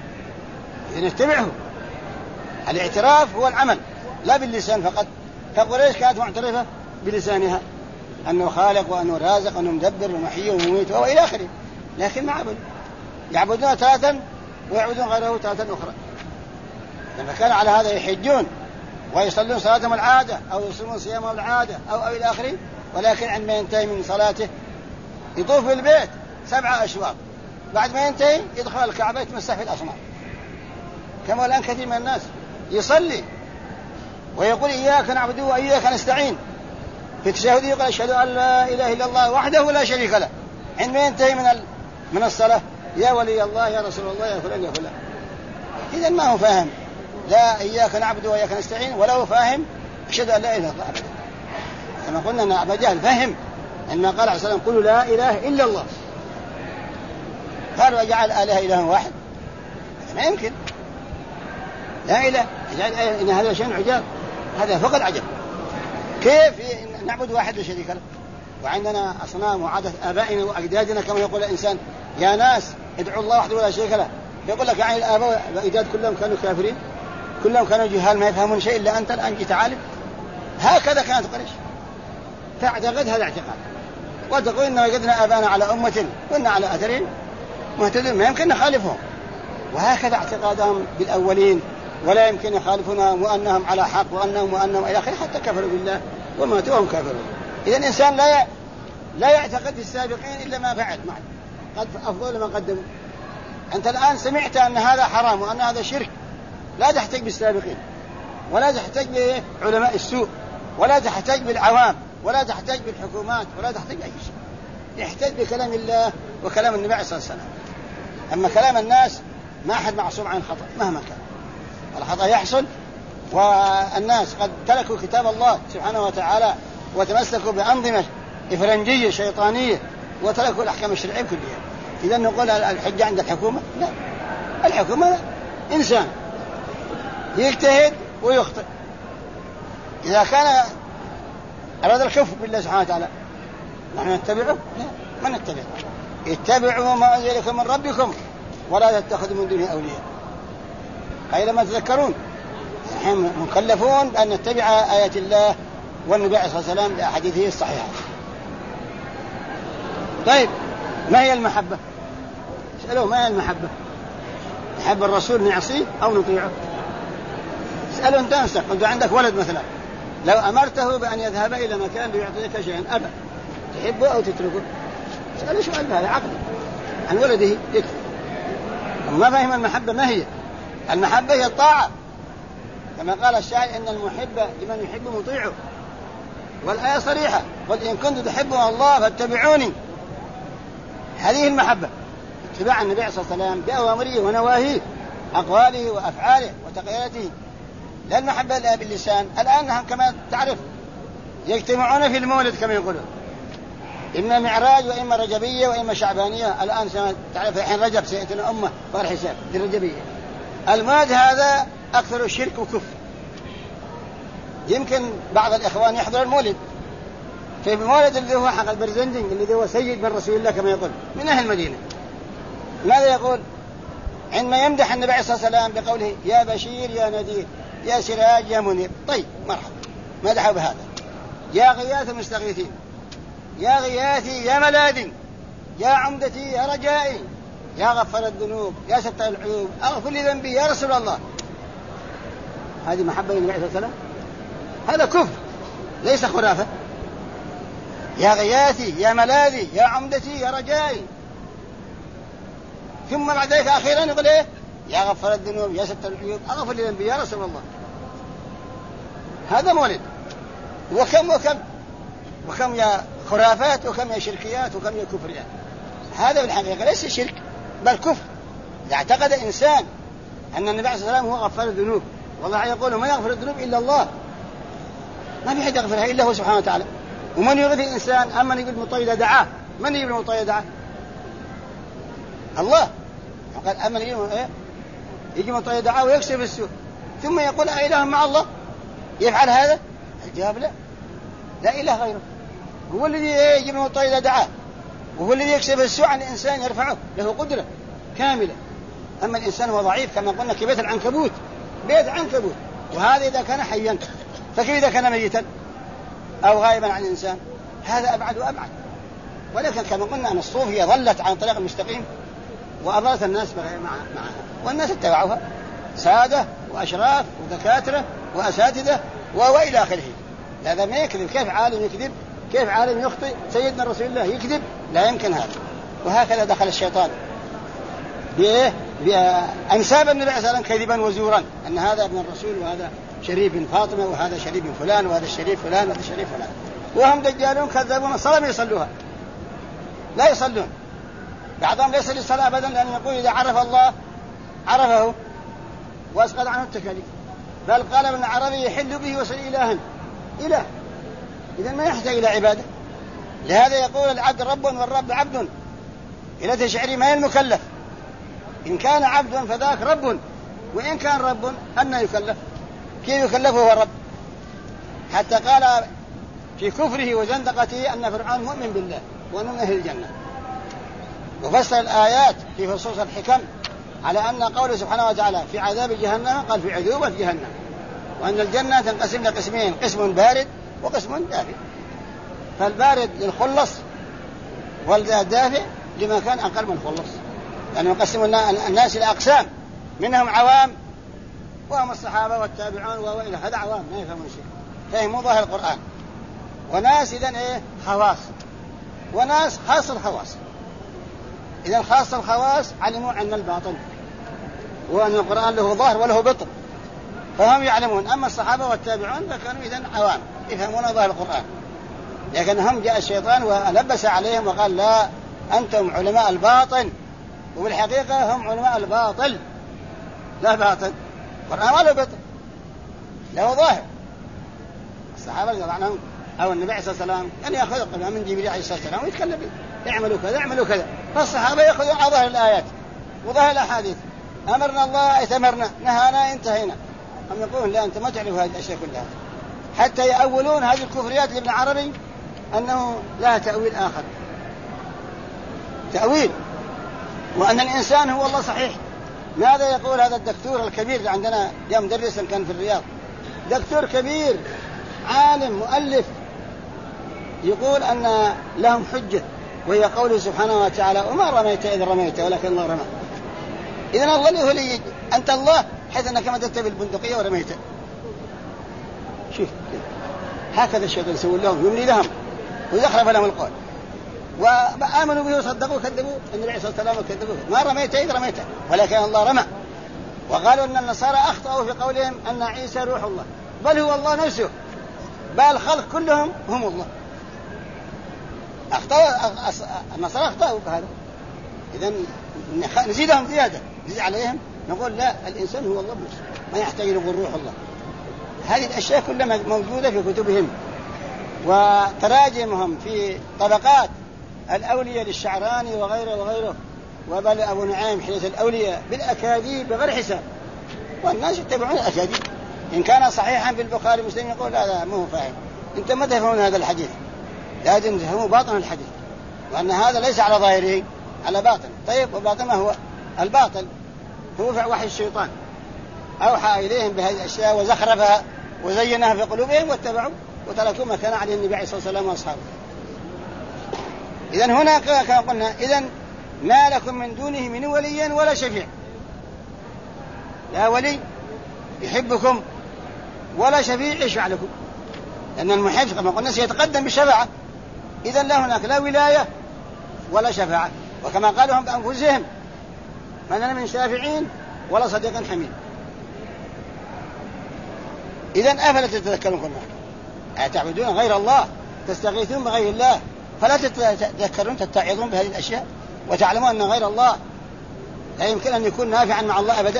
يتبعه. الاعتراف هو العمل لا باللسان فقط. فقريش كانت معترفة بلسانها أنه خالق وأنه رازق وأنه مدبر ومحيي ومميت وإلى آخره، لكن ما عبدوا، يعبدون تارة ويعبدون غيره تارة أخرى. لما كان على هذا يحجون ويصلون صلاتهم العادة أو يصومون صيامهم العادة أو إلى آخره، ولكن عندما ينتهي من صلاته يطوف بالبيت 7 أشواط، بعد ما ينتهي يدخل الكعبة يتمسح في الأصنام، كما الآن كثير من الناس يصلي ويقول: إياك نعبد وإياك نستعين، في التشهد يقول: أشهد أن لا إله إلا الله وحده لا شريك له. عندما ينتهي من الصلاة: يا ولي الله، يا رسول الله، يا فلان، يا فلان. إذن ما هو فاهم لا إياك نعبد وإياك نستعين، ولا هو فاهم أشهد أن لا إله إلا الله. كما قلنا أن أبا جهل فهم عندما قال عليه السلام: قولوا لا إله إلا الله، قالوا: أجعل آلهة إله واحد؟ ما يمكن. لا إله إن هذا شيء عجاب، هذا فقط عجب. كيف نعبد واحد لا شريك له وعندنا أصنام وعادة آبائنا وأجدادنا؟ كما يقول الإنسان: يا ناس ادعوا الله وحده ولا شريك له. يقول لك: يعني الآباء والأجداد كلهم كانوا كافرين، كلهم كانوا جهال ما يفهمون شيء إلا أنت الآن جيت عالم. هكذا كانت قريش تعتقد هذا اعتقاد، وتقول: إن وجدنا آباءنا على أمة وإن على أثرهم مهتدون، ما يمكن نخالفهم. وهكذا اعتقادهم بالأولين، ولا يمكن يخالفنا وأنهم على حق وأنهم إلى آخره، حتى كفروا بالله وماتوا وهم كافرون. إذا الإنسان لا يعتقد في السابقين إلا ما فعل معه، قد أفضل ما قدموا. أنت الآن سمعت أن هذا حرام وأن هذا شرك، لا تحتاج بالسابقين، ولا تحتاج بعلماء السوء، ولا تحتاج بالعوام، ولا تحتاج بالحكومات، ولا تحتاج أي شيء. يحتاج بكلام الله وكلام النبي صلى الله عليه وسلم. أما كلام الناس ما أحد معصوم عن خطأ مهما كان، الخطأ يحصل، والناس قد تركوا كتاب الله سبحانه وتعالى وتمسكوا بأنظمة إفرنجية شيطانية وتركوا الأحكام الشرعية كلها. إذا نقول الحجة عند الحكومة؟ لا، الحكومة إنسان يجتهد ويخطئ. إذا كان أراد الكفر بالله سبحانه وتعالى نحن نتبعه؟ لا، ما نتبعه. اتبعوا ما أنزل إليكم من ربكم ولا تتخذوا من دونه أولياء قليلا ما تذكرون. نحن مكلفون بأن نتبع آيات الله والنبي صلى الله عليه وسلم بأحاديثه الصحيحة. طيب ما هي المحبة؟ اسألوا ما هي المحبة؟ نحب الرسول نعصيه أو نطيعه؟ اسألوا أنت نفسك. قلت عندك ولد مثلا، لو أمرته بأن يذهب إلى مكان ليعطيك شيئا أبى، تحبه أو تتركه؟ اسألوا سؤال هذا عقل عن ولده يكفي. ما فهم المحبة ما هي؟ المحبة هي الطاعة، كما قال الشاعر إن المحب لمن يحب مطيعه، والآية صريحة قل إن كنتم تحبون الله فاتبعوني. هذه المحبة، اتباع النبي صلى الله عليه وسلم بأوامره ونواهيه، أقواله وأفعاله وتقريراته، لا المحبة لا باللسان. الآن كما تعرف يجتمعون في المولد كما يقولون، إما معراج وإما رجبية وإما شعبانية. الآن تعرف الحين رجب سيأتنا أمة فرح حساب دي الرجبية. المولد هذا أكثر شرك وكفر. يمكن بعض الإخوان يحضر المولد، في المولد اللي هو حق البرزنجين اللي هو سيد من رسول الله كما يقول من أهل المدينة، ماذا يقول عندما يمدح النبي صلى الله عليه وسلم بقوله يا بشير يا نذير يا سراج يا منير؟ طيب مرحبا، مدحوا بهذا. يا غياث المستغيثين، يا غياثي يا ملاذي، يا عمدتي يا رجائي، يا غفر الذنوب يا ستر العيوب أغفر لي ذنبي يا رسول الله. هذه محبة النبي صلى الله عليه وسلم؟ هذا كفر ليس خرافة. يا غياثي يا ملاذي يا عمدتي يا رجائي، ثم بعد ذلك أخيرا يقول إيه؟ يا غفر الذنوب يا ستر العيوب أغفر لي ذنبي يا رسول الله. هذا مولد. وكم يا خرافات وكم يا شركيات وكم يا كفريات. هذا بالحقيقة ليس شرك بل كفر. إذا اعتقد إنسان أن النبي صلى الله عليه وسلم هو غفار الذنوب، والله يقول ما يغفر الذنوب إلا الله، ما في حد يغفرها إلا هو سبحانه وتعالى. ومن يغفر الإنسان أما يقول المطيلة دعاه، من يقول المطيلة دعاه؟ الله. قال أما يجي المطيلة دعاه ويكشف السوء ثم يقول أإله مع الله يفعل هذا؟ الجواب لا، لا إله غيره. هو الذي يجيب المطيلة دعاه، وهو الذي يكشف السوء عن الإنسان يرفعه، له قدرة كاملة. أما الإنسان هو ضعيف كما قلنا كبيت العنكبوت، بيت عنكبوت. وهذا إذا كان حيا، فكيف إذا كان ميتا أو غائبا عن الإنسان؟ هذا أبعد وأبعد. ولكن كما قلنا أن الصوفية ظلت عن طريق المستقيم وأضلت الناس معها، والناس اتبعوها، سادة وأشراف ودكاترة وأساتذة وإلى آخره. هذا ما يكذب. كيف عالم يكذب؟ كيف عالم يخطئ؟ سيدنا رسول الله يكذب؟ لا يمكن هذا. وهكذا دخل الشيطان بأنساب النبي صلى الله عليه وسلم كذبا وزورا، أن هذا ابن الرسول وهذا شريف بن فاطمة وهذا شريف بن فلان وهذا الشريف فلان وهذا الشريف فلان، وهم دجالون كذابون. الصلاة ما يصلوها، لا يصلون. بعضهم ليس للصلاة أبدا، لأن يقول إذا عرف الله عرفه وأسقط عنه التكاليف. بل قال ابن عربي يحل به وصل إلها إله، إذن ما يحتاج إلى عبادة. لهذا يقول العبد رب والرب عبد، إلى تشعري ما هي المكلف. إن كان عبد فذاك رب، وإن كان رب أن يكلف؟ كيف يكلفه هو رب؟ حتى قال في كفره وزندقته أن فرعون مؤمن بالله ومن أهل الجنة، وفسر الآيات في فصوص الحكم على أن قوله سبحانه وتعالى في عذاب جهنم قال في عذوبة جهنم، وأن الجنة تنقسم لقسمين، قسم بارد وقسم دافئ. فالبارد للخلص والدافئ لما كان أقل من الخلص، لأنه يقسم الناس إلى أقسام، منهم عوام وهم الصحابة والتابعون وإلى هذا عوام ما يفهمون شيء، فهموا ظاهر القرآن. وناس إذن خواص، وناس خاص الخواص. إذن خاص الخواص علموا عن الباطن وأن القرآن له ظاهر وله بطن، فهم يعلمون. أما الصحابة والتابعون فكانوا إذن عوام يفهمون ظاهر القرآن، لكنهم جاء الشيطان ولبس عليهم وقال لا أنتم علماء الباطن، وبالحقيقة هم علماء الباطل، لا باطن. القرآن ما له بطن، له ظاهر. الصحابة رضي الله عنهم أو النبي صلى الله عليه وسلم كان يأخذ القرآن من جبريل عليه الصلاة والسلام ويتكلم به، اعملوا كذا اعملوا كذا. فالصحابة يأخذون على ظاهر الآيات وظاهر الأحاديث، أمرنا الله اتمرنا، نهانا انتهينا. هم يقولون لا أنت ما تعرف هذه الأشياء كلها، حتى يأولون هذه الكفريات لابن عربي أنه لا تأويل آخر، تأويل، وأن الإنسان هو الله صحيح، ماذا يقول هذا الدكتور الكبير اللي عندنا، جاء مدرسا كان في الرياض، دكتور كبير عالم مؤلف، يقول أن لهم حجة وهي قوله سبحانه وتعالى وما رميت إذ رميت ولكن الله رمى. إذن الله اللي هو لي أنت الله حيث أنك مددت بالبندقية ورميت. شوف هكذا الشيطان يسوي لهم، يملي لهم ويزخرف لهم القول، وآمنوا به وصدقوا كذبوا النبي عليه الصلاة والسلام وكذبوه. ما رميت إذ رميت ولكن الله رمى. وقالوا أن النصارى أخطأوا في قولهم أن عيسى روح الله، بل هو الله نفسه، بل الخلق كلهم هم الله. النصارى أخطأوا بهذا. إذن نزيدهم زيادة، نزيد عليهم نقول لا، الإنسان هو الله نفسه، ما يحتاج يقول روح الله. هذه الأشياء كلها موجودة في كتبهم وتراجمهم في طبقات الأولياء للشعراني وغيره، وبل أبو نعيم حديث الأولياء بالأكاذيب بغير حساب، والناس يتبعون الأكاذيب. إن كان صحيحا في البخاري مسلم يقول هذا ما هو فاهم، أنت ما تفهمون هذا الحديث، لازم تفهموا باطن الحديث، وأن هذا ليس على ظاهره، على باطن. طيب وباطن ما هو؟ الباطل هو وحي الشيطان أوحى إليهم بهذه الأشياء وزخرفها وزينها في قلوبهم واتبعوا وتركوا ما كان عليه النبي عليه الصلاة والسلام وأصحابه. إذن هنا كما قلنا، إذن ما لكم من دونه من ولي ولا شفيع، لا ولي يحبكم ولا شفيع يشفع لكم، لأن المحب كما قلنا سيتقدم بالشفاعة. إذن لا هناك لا ولاية ولا شفاعة، وكما قالوا هم بأنفسهم ما لنا من شافعين ولا صديق حميد. إذن أفلا تتذكرون كلها؟ أتعبدون غير الله، تستغيثون بغير الله، فلا تتذكرون تتعظون بهذه الأشياء وتعلمون أن غير الله لا يمكن أن يكون نافعا مع الله أبدا.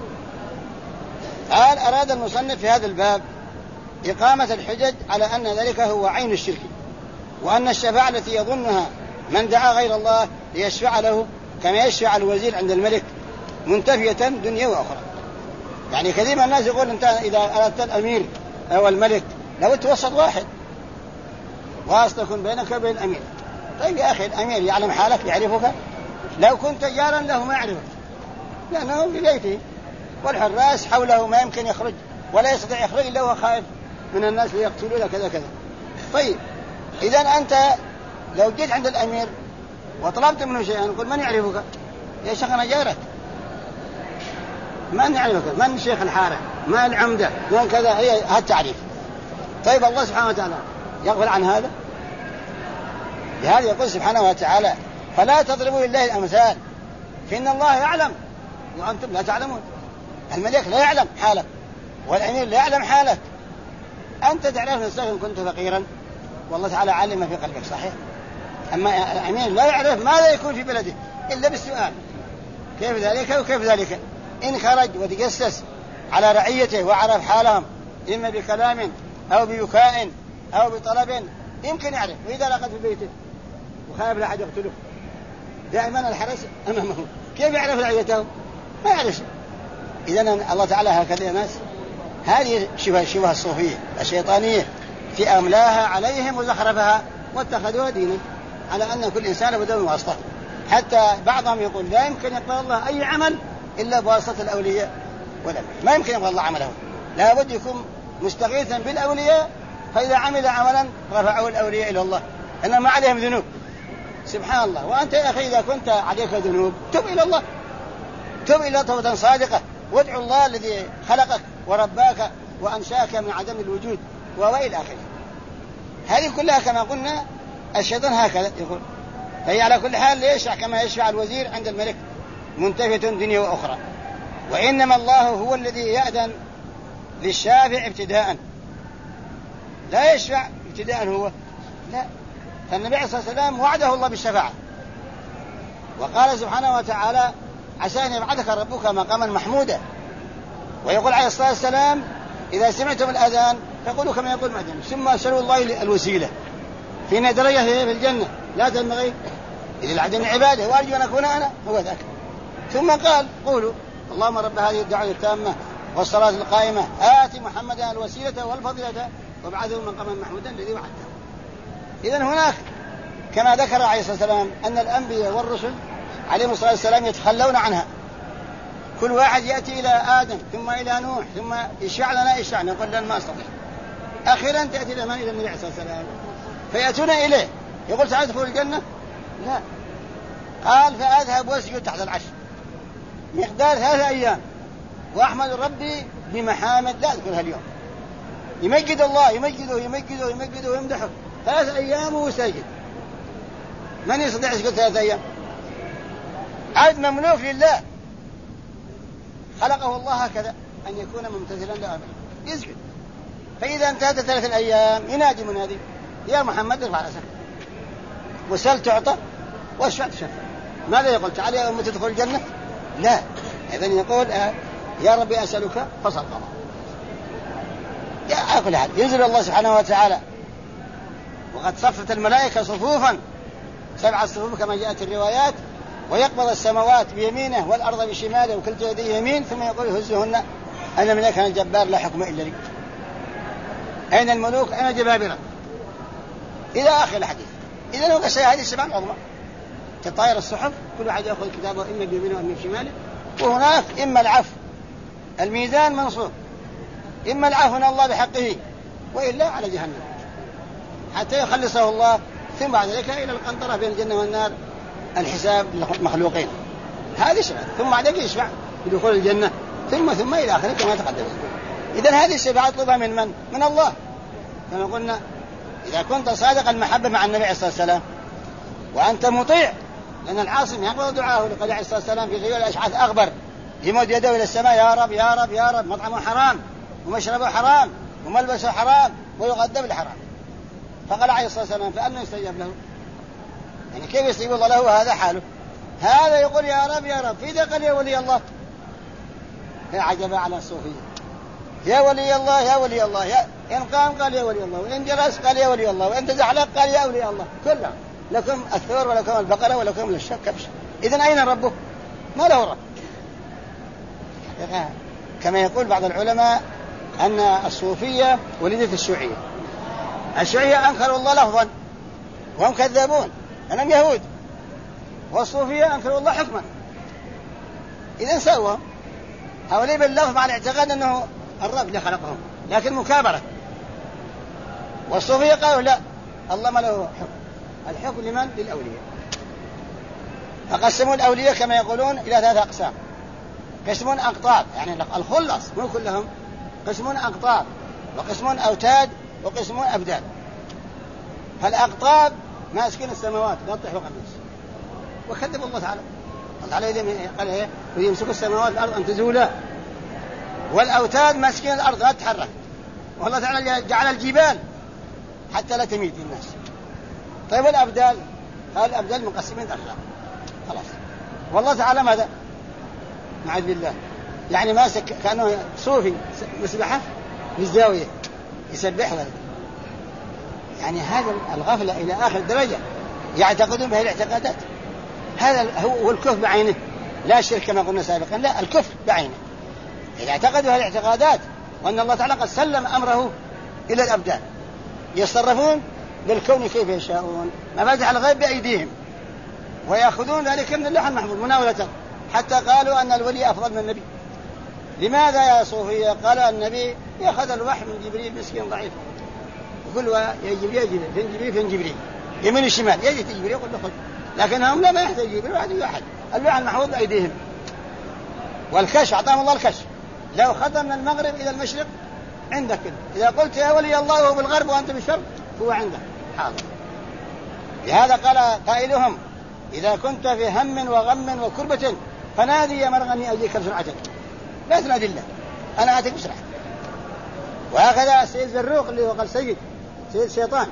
قال أراد المصنف في هذا الباب إقامة الحجج على أن ذلك هو عين الشرك، وأن الشفاعة التي يظنها من دعا غير الله ليشفع له كما يشفع الوزير عند الملك منتفية دنيا وأخرى. يعني كثير من الناس يقول أنت إذا أردت الأمير أو الملك لو توسط واحد واسطة يكون بينك وبين الأمير. طيب يا أخي الأمير يعلم حالك يعرفك؟ لو كنت جارا له ما يعرفك، لأنه في بيته والحراس حوله ما يمكن يخرج ولا يستطيع يخرج إلا هو خائف من الناس ليقتلونه كذا كذا. طيب إذا أنت لو جيت عند الأمير وطلبت منه شيئا يقول من يعرفك؟ يا شيخ أنا جارك، من يعرفك؟ من شيخ الحارة؟ ما العمدة؟ من كذا؟ هي هذا التعريف. طيب الله سبحانه وتعالى يغفل عن هذا؟ لهذا يقول سبحانه وتعالى فلا تضربوا لله الأمثال فإن الله يعلم وأنتم لا تعلمون. الملك لا يعلم حالك والأمير لا يعلم حالك. أنت تعرف نفسك إن كنت فقيرا والله تعالى علم في قلبك، صحيح؟ أما الأمير لا يعرف ماذا يكون في بلده إلا بالسؤال، كيف ذلك وكيف ذلك. إن خرج وتجسس على رعيته وعرف حالهم إما بكلام أو ببكاء أو بطلب يمكن يعرف. وإذا لقد في بيته وخاف لا أحد يقتله دائما الحرس أمامه، كيف يعرف رعيته؟ ما يعرف. إذن الله تعالى هكذا يا ناس، هذه شبه الصوفية الشيطانية في أملاها عليهم وزخرفها واتخذوها دينا على أن كل إنسان بدون واسطة. حتى بعضهم يقول لا يمكن يقبل الله أي عمل إلا بواسطة الأولياء، ولا ما يمكن يقبل الله عمله، لا بد يكون مستغيثا بالأولياء، فإذا عمل عملا رفعه الأولياء إلى الله أنه ما عليهم ذنوب. سبحان الله. وأنت يا أخي إذا كنت عليك ذنوب تب إلى الله، تب إلى توبة صادقة، وادعو الله الذي خلقك ورباك وأنشاك من عدم الوجود وإلى آخره. هذه كلها كما قلنا الشيطان هكذا يقول. فهي على كل حال يشفع كما يشفع الوزير عند الملك منتفية دنيا وأخرى. وإنما الله هو الذي يأذن للشافع ابتداء، لا يشفع ابتداء هو، لا. فالنبي عليه الصلاة والسلام وعده الله بالشفاعة، وقال سبحانه وتعالى عسى أن يبعثك ربك مقاما محمودا. ويقول عليه الصلاة والسلام إذا سمعتم الأذان فقولوا كما يقول المؤذن ثم اسألوا الله الوسيلة فينا درجة في الجنة لا تنبغي إلى العدل عباده وأرجو أن أكون أنا هو ذاك. ثم قال قولوا اللهم رب هذه الدعوة التامة والصلاة القائمة آت محمدا الوسيلة والفضيلة وابعثه مقاما محمودا الذي وعدته. إذن هناك كما ذكر عليه الصلاة والسلام أن الأنبياء والرسل عليهم الصلاة والسلام يتخلون عنها كل واحد يأتي إلى آدم ثم إلى نوح ثم يشفع لنا يشفع، نقول لن ما أستطيع. أخيرا تأتي الأمان إلى النبي صلى الله عليه وسلم فيأتون إليه يقول تعال ادخل الجنة، لا، قال فأذهب واسجد تحت العرش مقدار 3 أيام وأحمد ربي بمحامد لا أذكرها اليوم. يمجد الله، يمجده يمجده يمجده ويمدحه 3 أيام وساجد. من يستطيع يسجد 3 أيام؟ عبد مملوك لله، خلقه الله هكذا أن يكون ممتثلا لأمره يسجد. فإذا انتهت 3 أيام ينادي منادي يا محمد ارفع رأسك وسل تعطى واشفع تشفع. ماذا يقول؟ تعال يا أمة تدخل الجنة؟ لا، إذن يقول يا ربي أسألك فصل قضاء. يا أقول هذا ينزل الله سبحانه وتعالى وقد صفت الملائكة صفوفا 7 صفوف كما جاءت الروايات، ويقبض السماوات بيمينه والأرض بشماله وكلتا يديه يمين، ثم يقول هزهن أنا ملك أنا الجبار لا حكم إلا لي. أين الملوك أين الجبابرة إلى آخر الحديث. إذا هو هذه السبع العظمى كطائر الصحف، كل واحد يأخذ كتابه إما بيمينه وإما بشماله، وهناك إما العفو الميزان منصوب، إما العفو من الله بحقه وإلا على جهنم حتى يخلصه الله، ثم بعد ذلك إلى القنطرة بين الجنة والنار الحساب للمخلوقين. هذه سبعة، ثم بعد ذلك يشفع بدخول الجنة ثم إلى آخره كما تقدم. إذن هذه السبعة اطلبها من من؟ من الله. كما قلنا إذا كنت صادق المحبة مع النبي عليه الصلاة والسلام وأنت مطيع، لأن العاصم يقبل دعاه لقال عليه الصلاة والسلام في غير الأشعاث أغبر يمد يده إلى السماء يا رب يا رب يا رب، مطعمه حرام ومشربه حرام وملبسه حرام ويغذى بالحرام. فقال عليه الصلاة والسلام فأنا يستجاب له؟ يعني كيف يستجيب الله له وهذا حاله؟ هذا يقول يا رب يا رب، في قال يا ولي الله. يا عجبا على الصوفية، يا ولي الله يا ولي الله، يا إن قام قال يا ولي الله، وإن جلس قال يا ولي الله، وإن تزحلق قال يا ولي الله، كلهم لكم الثور ولكم البقرة ولكم الكبش. إذن أين ربه؟ ما له رب. كما يقول بعض العلماء أن الصوفية ولدت الشيوعية. الشيوعية أنكروا الله لفظا وهم كذابون أنهم يهود، والصوفية أنكروا الله حكما. إذن سووا هؤلاء باللفظ مع الاعتقاد أنه الرب اللي خلقهم، لكن مكابرة. والصوفية قالوا لا، الله ما له حكم، الحكم لمن؟ للأولياء. فقسموا الأولياء كما يقولون إلى 3 أقسام. قسمون أقطاب يعني الخلص مو كلهم، قسمون أقطاب وقسمون أوتاد وقسمون أبدال. فالأقطاب ماسكين السماوات قطع فوق الناس وكذب الله تعالى. الله تعالى قال ايه ويمسك السماوات والأرض أن تزولا. والأوتاد ماسكين الأرض لا تتحرك، والله تعالى جعل الجبال حتى لا تميت الناس. طيب الأبدال؟ قال الأبدال مقسمين أرجاء خلاص. والله تعالى ماذا؟ نعوذ بالله، يعني ماسك كأنه صوفي مسبحة في الزاوية يسبح له. يعني هذا الغفلة إلى آخر درجة يعتقدون بهذه الاعتقادات. هذا هو الكفر بعينه، لا الشرك كما قلنا سابقا، لا الكفر بعينه. إذا اعتقدوا هذه الاعتقادات وأن الله تعالى قد سلم أمره إلى الأبدان يتصرفون بالكون كيف يشاءون، مفاتيح الغيب بأيديهم، ويأخذون ذلك من اللوح المحفوظ مناولة، حتى قالوا أن الولي أفضل من النبي. لماذا يا صوفية؟ قالوا النبي يأخذ الوحي من جبريل مسكين ضعيف، يقول يا جبريل فين جبريل فين جبريل يمين الشمال، يجي جبريل يقول له خذ. لكنهم لا، ما يحتاج جبريل، واحد اللوح المحفوظ بأيديهم. والكشف أعطاهم الله الكشف، لو خطر من المغرب إلى المشرق عندك. إذا قلت يا ولي الله وهو بالغرب وأنت بالشرق هو عندك حاضر. لهذا قال قائلهم إذا كنت في هم وغم وكربة فنادي يا مرغني أجيك بسرعة، لا تنادي الله أنا آتيك بسرعة. وهكذا السيد زروق اللي هو قال سيد الشيطان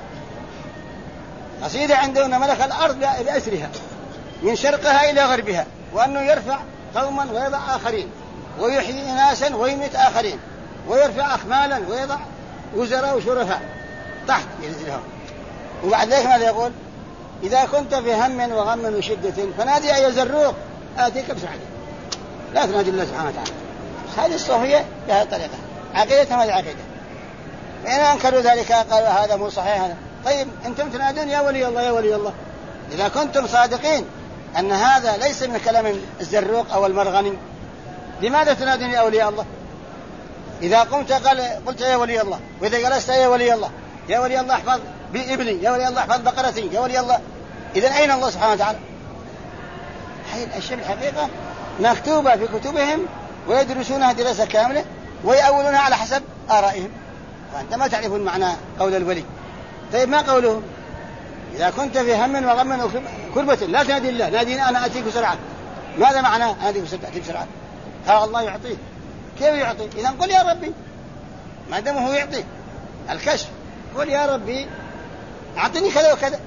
قصيدة عنده أن ملك الأرض بأسرها من شرقها إلى غربها، وأنه يرفع قوما ويضع آخرين، ويحيي ناسا ويميت آخرين، ويرفع أخمالا ويضع وزراء وشرفاء تحت ينزلهم. وبعد ذلك ماذا يقول؟ إذا كنت في هم وغم وشدة فنادي يا زروق آتيك بسرعة، لا تنادي الله سبحانه وتعالى. هذه الصوفية بهذه الطريقة عقيدتهم هذه عقيدة. فإن أنكروا ذلك قالوا هذا مو صحيح هذا. طيب أنتم تنادون يا ولي الله يا ولي الله، إذا كنتم صادقين أن هذا ليس من كلام الزروق أو المرغني لماذا تنادي أولياء الله؟ إذا قمت قلت يا ولي الله، وإذا جلست يا ولي الله، يا ولي الله احفظ بابني، يا ولي الله احفظ بقرتي، يا ولي الله. إذن أين الله سبحانه وتعالى؟ هذه الأشياء الحقيقة مكتوبة في كتبهم ويدرسونها دراسة كاملة ويأولونها على حسب آرائهم، وأنت ما تعرفون معنى قول الولي. طيب ما قوله؟ إذا كنت في هم وغم وكربة لا تنادي الله، ناديني أنا أتيك بسرعة. ماذا معنى أتيك بسرعة؟ قال الله يعطيه. كيف يعطي؟ إذن قل يا ربي، ما دام هو يعطي الكشف، قل يا ربي أعطني كذا وكذا،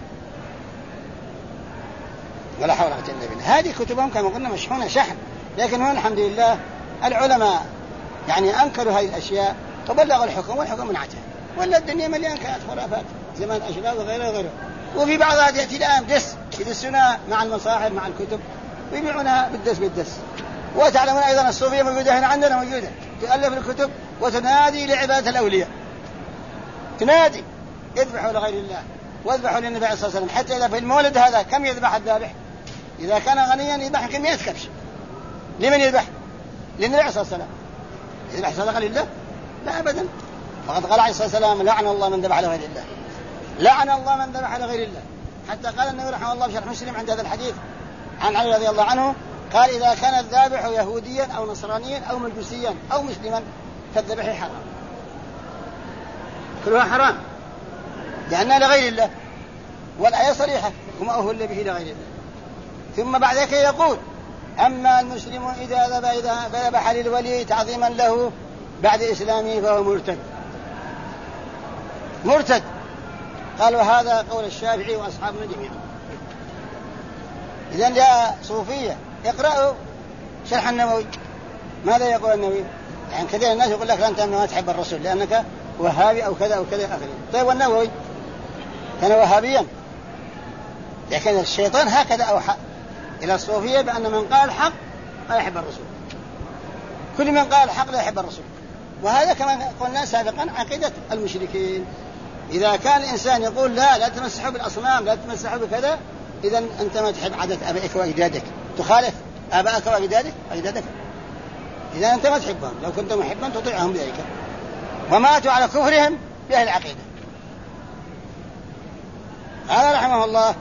ولا حول ولا قوة إلا بالله. هذه كتبهم كما قلنا مشحونة شحن، لكن هون الحمد لله العلماء يعني أنكروا هذه الأشياء وبلغوا الحكم، والحكم منعتها. ولا الدنيا مليان كانت خرافات زمان أشراف وغيره وغيره. وفي بعضها يأتي الآن يدسونها مع المصاحف مع الكتب ويبيعونها بالدس. وتعلمون أيضا الصوفية موجودة هنا عندنا، موجودة تؤلف الكتب وتنادي لعبادة الأولياء، تنادي اذبحوا لغير الله واذبحوا للنبي عليه الصلاة والسلام. حتى إذا في المولد هذا كم يذبح الذابح؟ إذا كان غنيا يذبح يمكن 100 كبش. لمن يذبح؟ للنبي عليه الصلاة والسلام. يذبح صدقة لله؟ لا أبدا. فقد قال عليه الصلاة والسلام لعن الله من ذبح لغير الله، لعن الله من ذبح لغير الله. حتى قال النبي رحمه الله في شرح مسلم عند هذا الحديث عن علي رضي الله عنه قال إذا كان الذابح يهوديا أو نصرانيا أو مجوسيا أو مسلما فالذبح حرام، كلها حرام لأنها لغير الله، والآية صريحة وما أهل به لغير الله. ثم بعد ذلك يقول أما المسلم إذا ذبح للولي تعظيما له بعد إسلامه فهو مرتد. قال وهذا قول الشافعي وأصحابنا جميعا. إذن يا صوفية اقرأوا شرح النووي، ماذا يقول النووي؟ يعني كثير الناس يقول لك أنت ما تحب الرسول لأنك وهابي أو كذا أو كذا آخرين. طيب والنووي كان وهابيا، لكن الشيطان هكذا أوحى إلى الصوفية بأن من قال الحق لا يحب الرسول، كل من قال الحق لا يحب الرسول. وهذا كما قلنا سابقا عقيدة المشركين. إذا كان الإنسان يقول لا تمسحوا بالأصنام لا تمسحوا بكذا، إذن أنت ما تحب عادة أبائك وأجدادك، تخالف آبائك وأجدادك، إذن أنت ما تحبهم. لو كنت محبا تطيعهم ذلك. وماتوا على كفرهم بأهل العقيدة. قال رحمه الله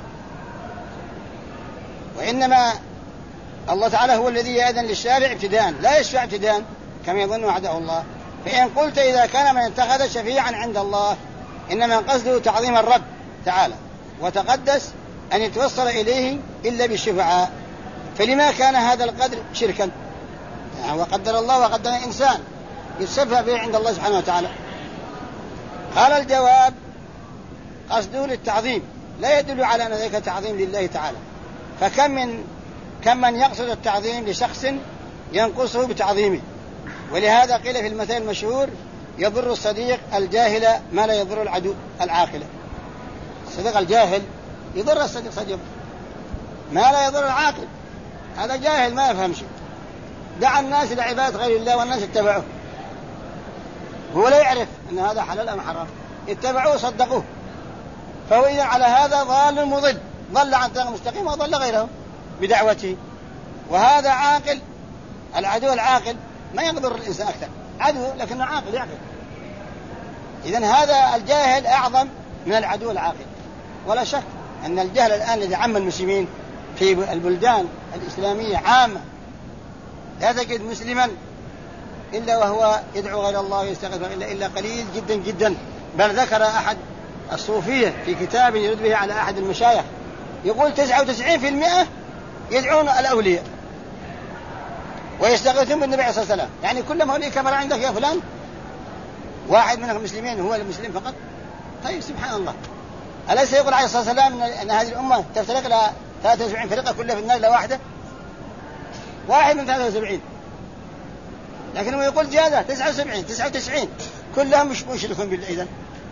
وإنما الله تعالى هو الذي يأذن للشافع ابتداء، لا يشفع ابتداء كما يظن وعده الله. فإن قلت إذا كان من اتخذ شفيعا عند الله إنما قصده تعظيم الرب تعالى وتقدس أن يتوصل إليه إلا بالشفعاء، فلما كان هذا القدر شركا؟ يعني وقدر الله وقدر الإنسان يتشفع به عند الله سبحانه وتعالى. قال الجواب قصده للتعظيم لا يدل على أن ذلك تعظيم لله تعالى. فكم من يقصد التعظيم لشخص ينقصه بتعظيمه. ولهذا قيل في المثل المشهور يضر الصديق الجاهل ما لا يضر العدو العاقل. الصديق الجاهل يضر الصديق صديق ما لا يضر العاقل. هذا جاهل ما يفهم شيء، دعا الناس إلى عبادة غير الله والناس اتبعوه، هو لا يعرف أن هذا حلال أم حرام، اتبعوه صدقوه، فهو إذن على هذا ضال مضل، ضل عن طريق مستقيم وضل غيره بدعوته. وهذا عاقل، العدو العاقل ما يضر الإنسان أكثر، عدو لكنه عاقل يعقل. إذن هذا الجاهل أعظم من العدو العاقل. ولا شك أن الجهل الآن الذي عم المسلمين في البلدان الإسلامية عامة لا تجد مسلما إلا وهو يدعو غير الله ويستغفر إلا قليل جدا جدا. بل ذكر أحد الصوفية في كتاب يرد به على أحد المشايخ يقول 99% يدعون الأولياء ويستغيثون بالنبي عليه الصلاة والسلام. يعني كلما هؤلاء كفر عندك يا فلان، واحد من المسلمين هو المسلم فقط. طيب سبحان الله، أليس يقول عليه الصلاة والسلام أن هذه الأمة تفترق إلى 73 فرقة كلها في النار إلا واحدة، واحد من 73، لكن هو يقول زيادة 99 كلهم مش مشركون بالله. إذن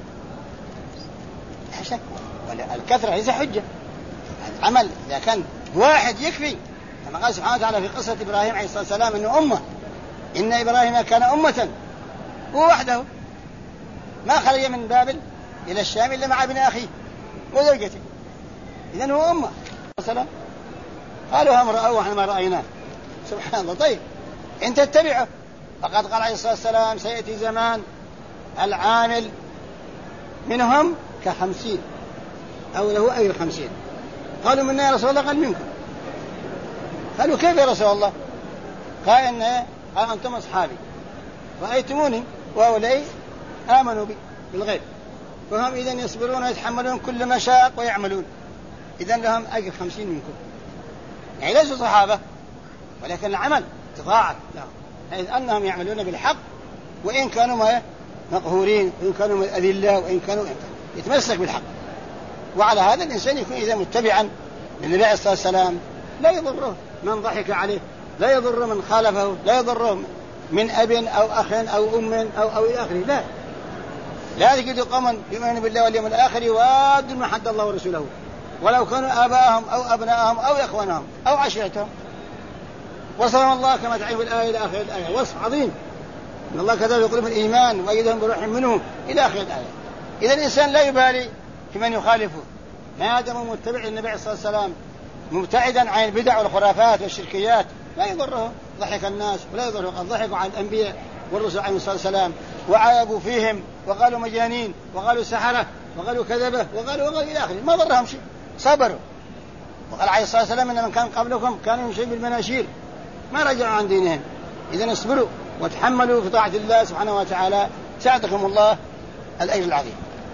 لا شك الكثرة ليس حجة، العمل إذا كان واحد يكفي. كما قال سبحانه وتعالى في قصة إبراهيم عليه الصلاة والسلام أنه أمة، إن إبراهيم كان أمة هو وحده ما خرج من بابل إلى الشام إلا مع ابن أخيه وزوجته، إذن هو أمة. قالوا هم رأوا ونحن ما رأيناه. سبحان الله. طيب إن تتبعه. فقد قال عليه الصلاة والسلام سيأتي زمان العامل منهم ك50 أو له أي 50. قالوا منا يا رسول الله؟ قال منكم. قالوا كيف يا رسول الله؟ قال أنتم أصحابي رأيتموني وأولئك آمنوا بي بالغيب، فهم إذن يصبرون ويتحملون كل مشاق ويعملون، إذن لهم أجر 50 منكم. يعني ليسوا صحابة ولكن العمل تضاعف لهم، حيث أنهم يعملون بالحق وإن كانوا مقهورين وإن كانوا أذلة وإن كانوا يتمسك بالحق. وعلى هذا الإنسان يكون إذا متبعا للنبي عليه الصلاة والسلام لا يضره من ضحك عليه، لا يضره من خالفه، لا يضره من أب أو أخ أو أم أو إلى آخره. لا تجد قوما يؤمنون بالله واليوم الآخر يوادون من حد الله ورسوله ولو كانوا آباءهم أو أبناءهم أو إخوانهم أو عشيرتهم. وصف الله كما تعرف الآية إلى آخر الآية، وصف عظيم إن الله كتب في قلوبهم الإيمان وأيدهم بروح منه إلى آخر الآية. إذا الإنسان لا يبالي في من يخالفه ما دام متبع للنبي عليه الصلاة والسلام مبتعدا عن البدع والخرافات والشركيات، لا يضره ضحك الناس ولا يضره. قد ضحكوا على الأنبياء والرسل عليه الصلاة والسلام وعابوا فيهم وقالوا مجانين وقالوا سحرة وقالوا كذبة وقالوا إلى آخره، ما ضرهم شيء، صبروا. وقال عليه الصلاة والسلام إن من كان قبلكم كانوا يمشون بالمناشير ما رجعوا عن دينهم. إذن اصبروا وتحملوا في طاعة الله سبحانه وتعالى ساعدكم الله الأجر العظيم.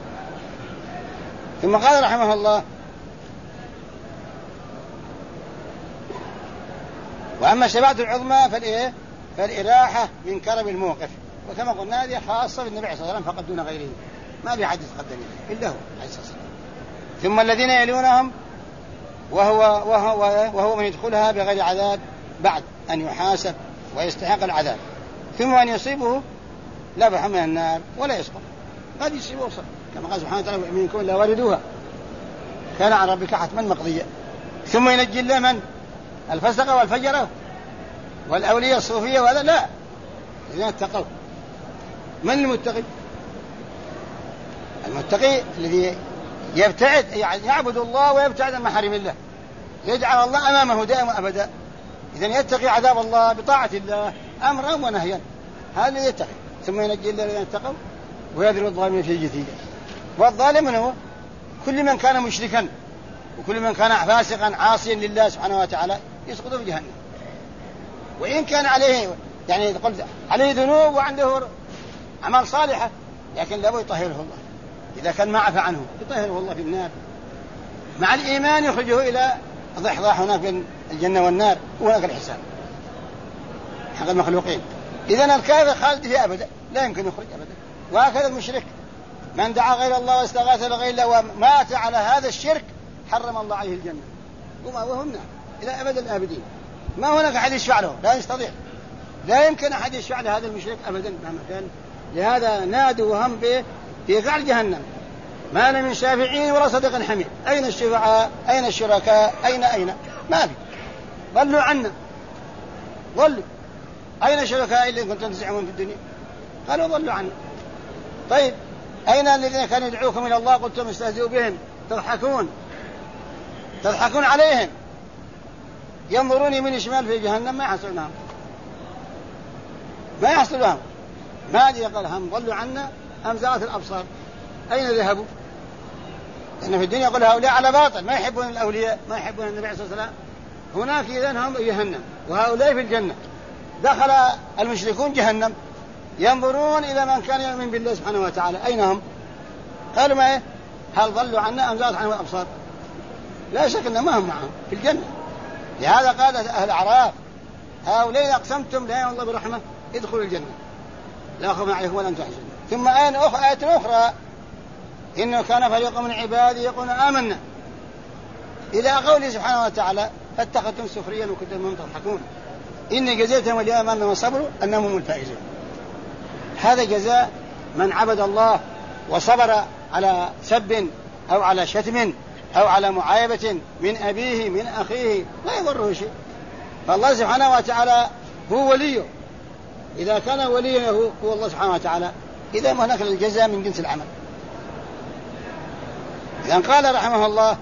ثم قال رحمه الله: وأما الشفاعة العظمى فالإراحة من كرب الموقف. وكما قلنا هذه خاصة بالنبي عليه الصلاة والسلام فقط دون غيره، ما في حد يتقدم إلا هو عليه الصلاة والسلام. ثم الذين يلونهم وهو من يدخلها بغير عذاب بعد أن يحاسب ويستحق العذاب، ثم أن يصيبه لا بحر من النار ولا يسقط. قد يصيبه وصل كما قال سبحانه وتعالى: منكم لا واردوها كان عن ربك حتما مقضيا. ثم ينجي الله من الفسق والفجر والأولياء الصوفية، وهذا لا الذين اتقوا. من المتقي؟ المتقي الذي يبتعد يعبد الله ويبتعد عن محارم الله، يجعل الله أمامه دائما أبدا. إذن يتقي عذاب الله بطاعة الله أمرا ونهيا، هذا الذي يتقي. ثم ينجي الله الذين اتقوا ويذر الظالمين في الجحيم. والظالم هو كل من كان مشركا وكل من كان فاسقا عاصيا لله سبحانه وتعالى يسقط في جهنم. وإن كان عليه يعني قلت عليه ذنوب وعنده أعمال صالحة لكن لابد يطهره الله. إذا كان ما عفى عنه يطهره الله في النار، مع الإيمان يخرجه إلى ضحضاح هناك بين الجنة والنار وهناك الحساب حق المخلوقين. إذن الكافر خالد فيه أبدا لا يمكن يخرج أبدا. وهكذا المشرك من دعا غير الله واستغاث بغير الله ومات على هذا الشرك حرم الله عليه الجنة ومأواه النار إلى أبد الآبدين. ما هناك أحد يشفع له، لا يستطيع، لا يمكن أحد يشفع لهذا المشرك أبدا مهما كان. لهذا نادوا وهم به في قعر جهنم: ما لنا من شافعين ولا صديق حميد. أين الشفعاء؟ أين الشركاء؟ أين؟ ما في، ضلوا عنا، ضلوا. أين الشركاء اللي كنتم تزعمون في الدنيا؟ قالوا ضلوا عنا. طيب أين الذين كانوا يدعوكم إلى الله قلتم استهزئوا بهم تضحكون عليهم ينظرون يمين شمال في جهنم ما يحصلونهم. ما أدري قال هم ضلوا عنا أم زاغت الأبصار. أين ذهبوا؟ لأن في الدنيا يقول هؤلاء على باطل، ما يحبون الأولياء، ما يحبون النبي صلى الله عليه وسلم. هناك إذن هم جهنم وهؤلاء في الجنة. دخل المشركون جهنم ينظرون إلى من كان يؤمن بالله سبحانه وتعالى. أين هم؟ قالوا ما هل ضلوا عنا أم زاغت عنهم الأبصار؟ لا شك أن ما هم معهم في الجنة. لهذا قال أهل الأعراف: هؤلاء أقسمتم لا والله برحمة ادخلوا الجنة لا خوف عليكم ولا أنتم تحزنون. ثم آية أخرى: إنه كان فريق من عبادي يقولون آمنا، إلى قوله سبحانه وتعالى: فاتخذتم سخريا وكنتم منهم تضحكون إني جزيتهم اليوم أنهم صبروا أنهم هم الفائزون. هذا جزاء من عبد الله وصبر على سب أو على شتم أو على معايبة من أبيه من أخيه لا يضره شيء. فالله سبحانه وتعالى هو وليه، إذا كان وليه هو الله سبحانه وتعالى إذا هناك الجزاء من جنس العمل. إذن قال رحمه الله: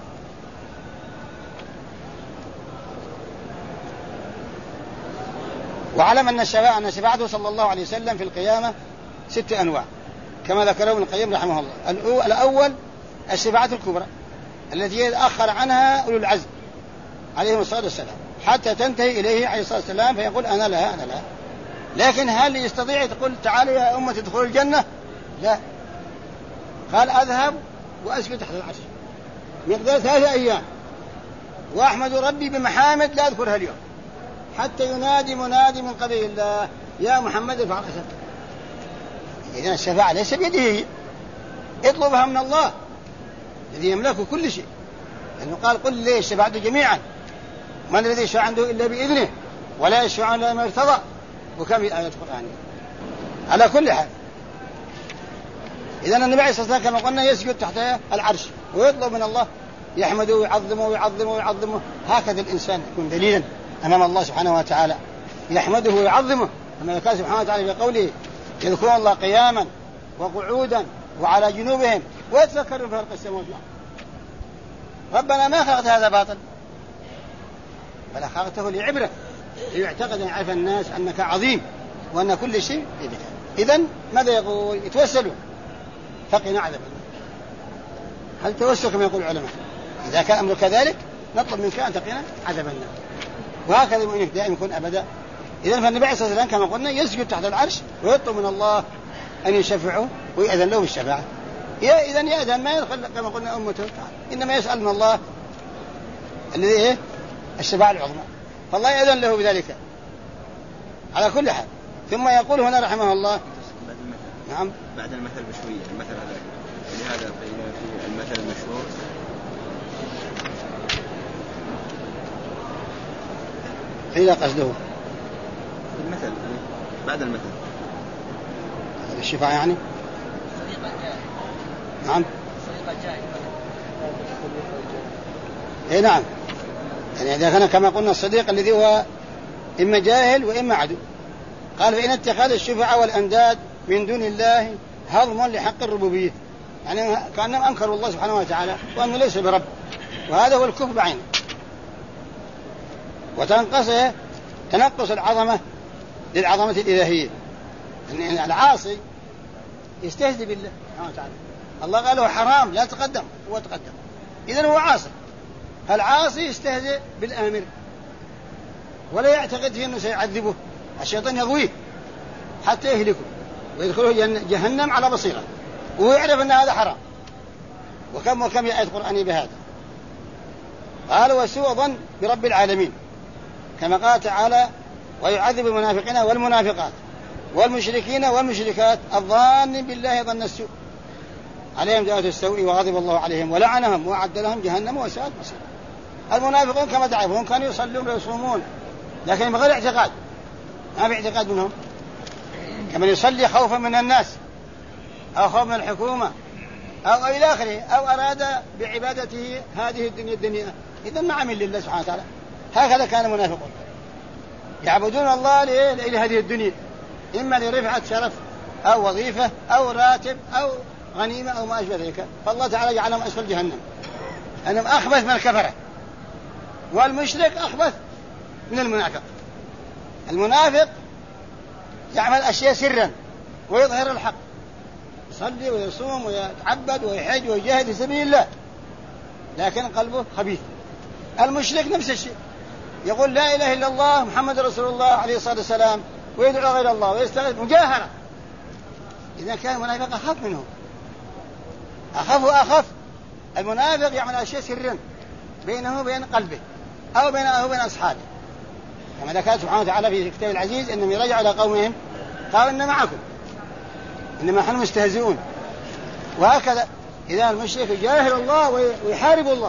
وعلم أن شفاعته صلى الله عليه وسلم في القيامة 6 أنواع كما ذكره ابن القيم رحمه الله. الأول الشفاعة الكبرى التي يتأخر عنها أولو العزم عليهم الصلاة والسلام حتى تنتهي إليه عليه الصلاة والسلام فيقول أنا لها أنا لها. لكن هل يستطيع يقول تعالوا يا أمة ادخلوا الجنة؟ لا، قال أذهب وأسجد تحت العرش مقدار 3 أيام وأحمد ربي بمحامد لا أذكرها اليوم حتى ينادي منادي من قبيل الله يا محمد ارفع رأسك. إذن الشفاعة ليس بيده، اطلبها من الله الذي يملك كل شيء، لأنه قال قل لي الشفاعة جميعا من الذي يشفع عنده إلا بإذنه ولا يشفع إلا ما ارتضى، وكم من آيات قرآنية. على كل حال إذن النبي صلى الله عليه وسلم كما قلنا يسجد تحت العرش ويطلب من الله يحمده ويعظمه ويعظمه ويعظمه. هكذا الإنسان يكون دليلا أمام الله سبحانه وتعالى، يحمده ويعظمه كما ذكر سبحانه وتعالى في قوله يذكرون الله قياما وقعودا وعلى جنوبهم ويتفكرون في خلق السماوات والأرض ربنا ما خلقت هذا باطل بل خلقته لعبرة ليعتقد أن يعرف الناس أنك عظيم وأن كل شيء بيدك. إذن ماذا يقول؟ يتوسلوا فقنا عذاب النار. هل توسل كما يقول العلماء؟ إذا كان أمر كذلك نطلب منك أن تقنا عذاب النار، وهكذا المؤمن دائما يكون أبدا. إذن فالنبي صلى الله عليه وسلم كما قلنا يسجد تحت العرش ويطلب من الله أن يشفعه ويأذن له بالشفاعة. إذن يأذن ما يدخل كما قلنا أمته، إنما يسأل من الله الذي الشفاعة العظمى، فالله يأذن له بذلك على كل حال. ثم يقول هنا رحمه الله نعم بعد المثل بشوية المثل هذا، ولهذا في المثل المشهور قيل قصده المثل بعد المثل الشفاعة يعني نعم اي نعم، يعني إذا كان كما قلنا الصديق الذي هو إما جاهل وإما عدو. قال فإن اتخاذ الشفعاء والأنداد من دون الله هضم لحق الربوبية، يعني كأنهم أنكروا الله سبحانه وتعالى وأنه ليس برب، وهذا هو الكفر بعينه. وتنقص العظمة للعظمة الإلهية، أن العاصي يستهزئ بالله سبحانه وتعالى. الله قال له حرام لا تقدم، هو تقدم، إذن هو عاصي. العاصي يستهزئ بالآمر ولا يعتقد فيه أنه سيعذبه، الشيطان يغويه حتى يهلكه ويدخله جهنم على بصيرة ويعرف أن هذا حرام. وكم آية قرآنية بهذا. قال وسوء ظن برب العالمين كما قال تعالى ويعذب المنافقين والمنافقات والمشركين والمشركات الظان بالله ظن السوء عليهم جاءت السوء وغضب الله عليهم ولعنهم وأعد لهم جهنم وساءت مصيرا. المنافقون كما تعرفون كانوا يصلون ويصومون لكن بغير اعتقاد، ما باعتقاد منهم، كمن يصلي خوفا من الناس أو خوفا من الحكومة أو إلى آخره، أو أراد بعبادته هذه الدنيا إذن ما عمل لله سبحانه وتعالى. هكذا كان المنافقون يعبدون الله لهذه الدنيا، إما لرفعة شرف أو وظيفة أو راتب أو غنيمة أو ما أشبه ذلك، فالله تعالى جعلهم أسفل جهنم، أنهم أخبث من الكفرة. والمشرك أخبث من المنافق. المنافق يعمل أشياء سرا ويظهر الحق، يصلي ويصوم ويتعبد ويحج ويجاهد في سبيل الله لكن قلبه خبيث. المشرك نفس الشيء، يقول لا إله إلا الله محمد رسول الله عليه الصلاة والسلام ويدعو غير الله ويستغيث مجاهرة. إذا كان المنافق أخف منه، أخف. المنافق يعمل أشياء سرا بينه وبين قلبه أو بينه وبين أصحابه، كما ذكر سبحانه وتعالى في كتاب العزيز إنهم يرجعوا إلى قومهم قالوا إن معكم إنما نحن مستهزئون. وهكذا إذا المشرك يجاهر الله ويحارب الله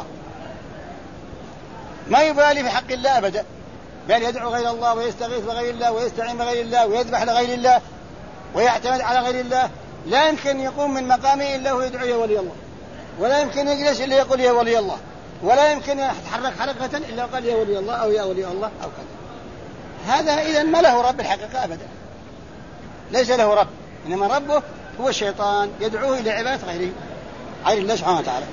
ما يبالي في حق الله أبدا، بل يدعو غير الله ويستغيث بغير الله ويستعين بغير الله ويذبح لغير الله ويعتمد على غير الله. لا يمكن يقوم من مقامه إلا هو يدعو يا ولي الله، ولا يمكن يجلس إلا يقول يا ولي الله، ولا يمكن يتحرك حركة إلا قال يا ولي الله أو يا ولي الله أو كذا. هذا إذن ما له رب الحقيقة أبدا، ليس له رب، إنما ربه هو الشيطان يدعوه إلى عبادة غير الله سبحانه وتعالى.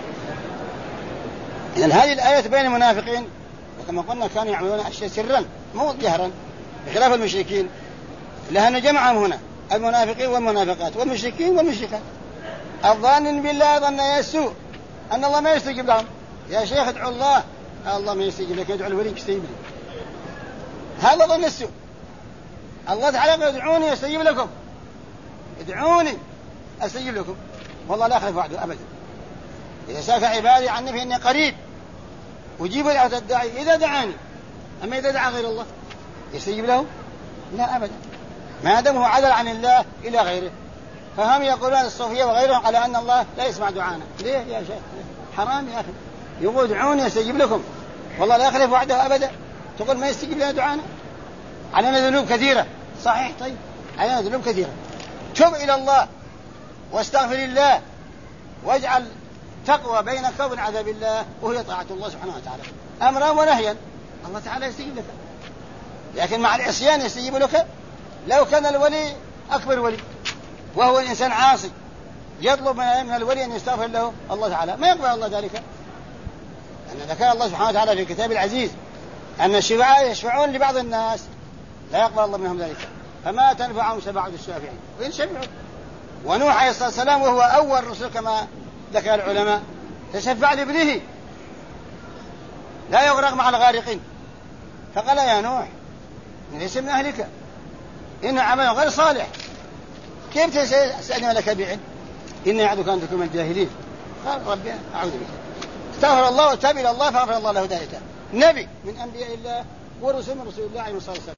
إذن هذه الآية بين المنافقين، وكما قلنا كانوا يعملون أشياء سرا مو جهرا، بخلاف المشركين، لأنه جمعهم هنا المنافقين والمنافقات والمشركين والمشركات. الظان بالله ظن يسوء أن الله ما يستجيب لهم. يا شيخ ادعو الله، الله ما يستجيب لك، ادعو الولي يستجيب لي. هذا ظن السوء. الله تعالى ادعوني استجيب لكم، ادعوني استجيب لكم، والله لا أخلف وعده أبدا. إذا سألك عبادي عني فإني قريب أجيب دعوة الداعي إذا دعاني. أما إذا دعا غير الله يستجيب له؟ لا أبدا، ما دامه عدل عن الله إلى غيره. فهم يقولون الصوفية وغيرهم على أن الله لا يسمع دعانا. ليه يا شيخ؟ حرام يا أخي، يقول ادعوني استجيب لكم، والله لا يخلف وعده أبدا. تقول ما يستجيب لنا دعانا؟ علينا ذنوب كثيرة، صحيح، طيب علينا ذنوب كثيرة، تب إلى الله واستغفر الله واجعل تقوى بينك وبين عذاب الله، وهي طاعة الله سبحانه وتعالى، أمرا ونهيا، الله تعالى يستجيب لك. لكن مع العصيان يستجيب لك. لو كان الولي أكبر ولي وهو الإنسان عاصي يطلب من الولي أن يستغفر له الله تعالى، ما يقبل الله ذلك. لأن ذكر الله سبحانه وتعالى في الكتاب العزيز أن الشفعاء يشفعون لبعض الناس لا يقبل الله منهم ذلك، فما تنفعهم شفاعة الشافعين وإن شفعوا. ونوح عليه الصلاة والسلام وهو أول رسول كما ذكر العلماء تشفع لابنه لا يغرق مع الغارقين، فقال يا نوح ليس من أهلك إن عمل غير صالح، كيف تسألني ولك بعلم؟ إني أعدك أن تكون من الجاهلين. قال ربي أعوذ بك. استغفر الله وتاب إلى الله فغفر الله له ذلك. نبي من أنبياء الله ورسول من رسول الله عليه الصلاة والسلام.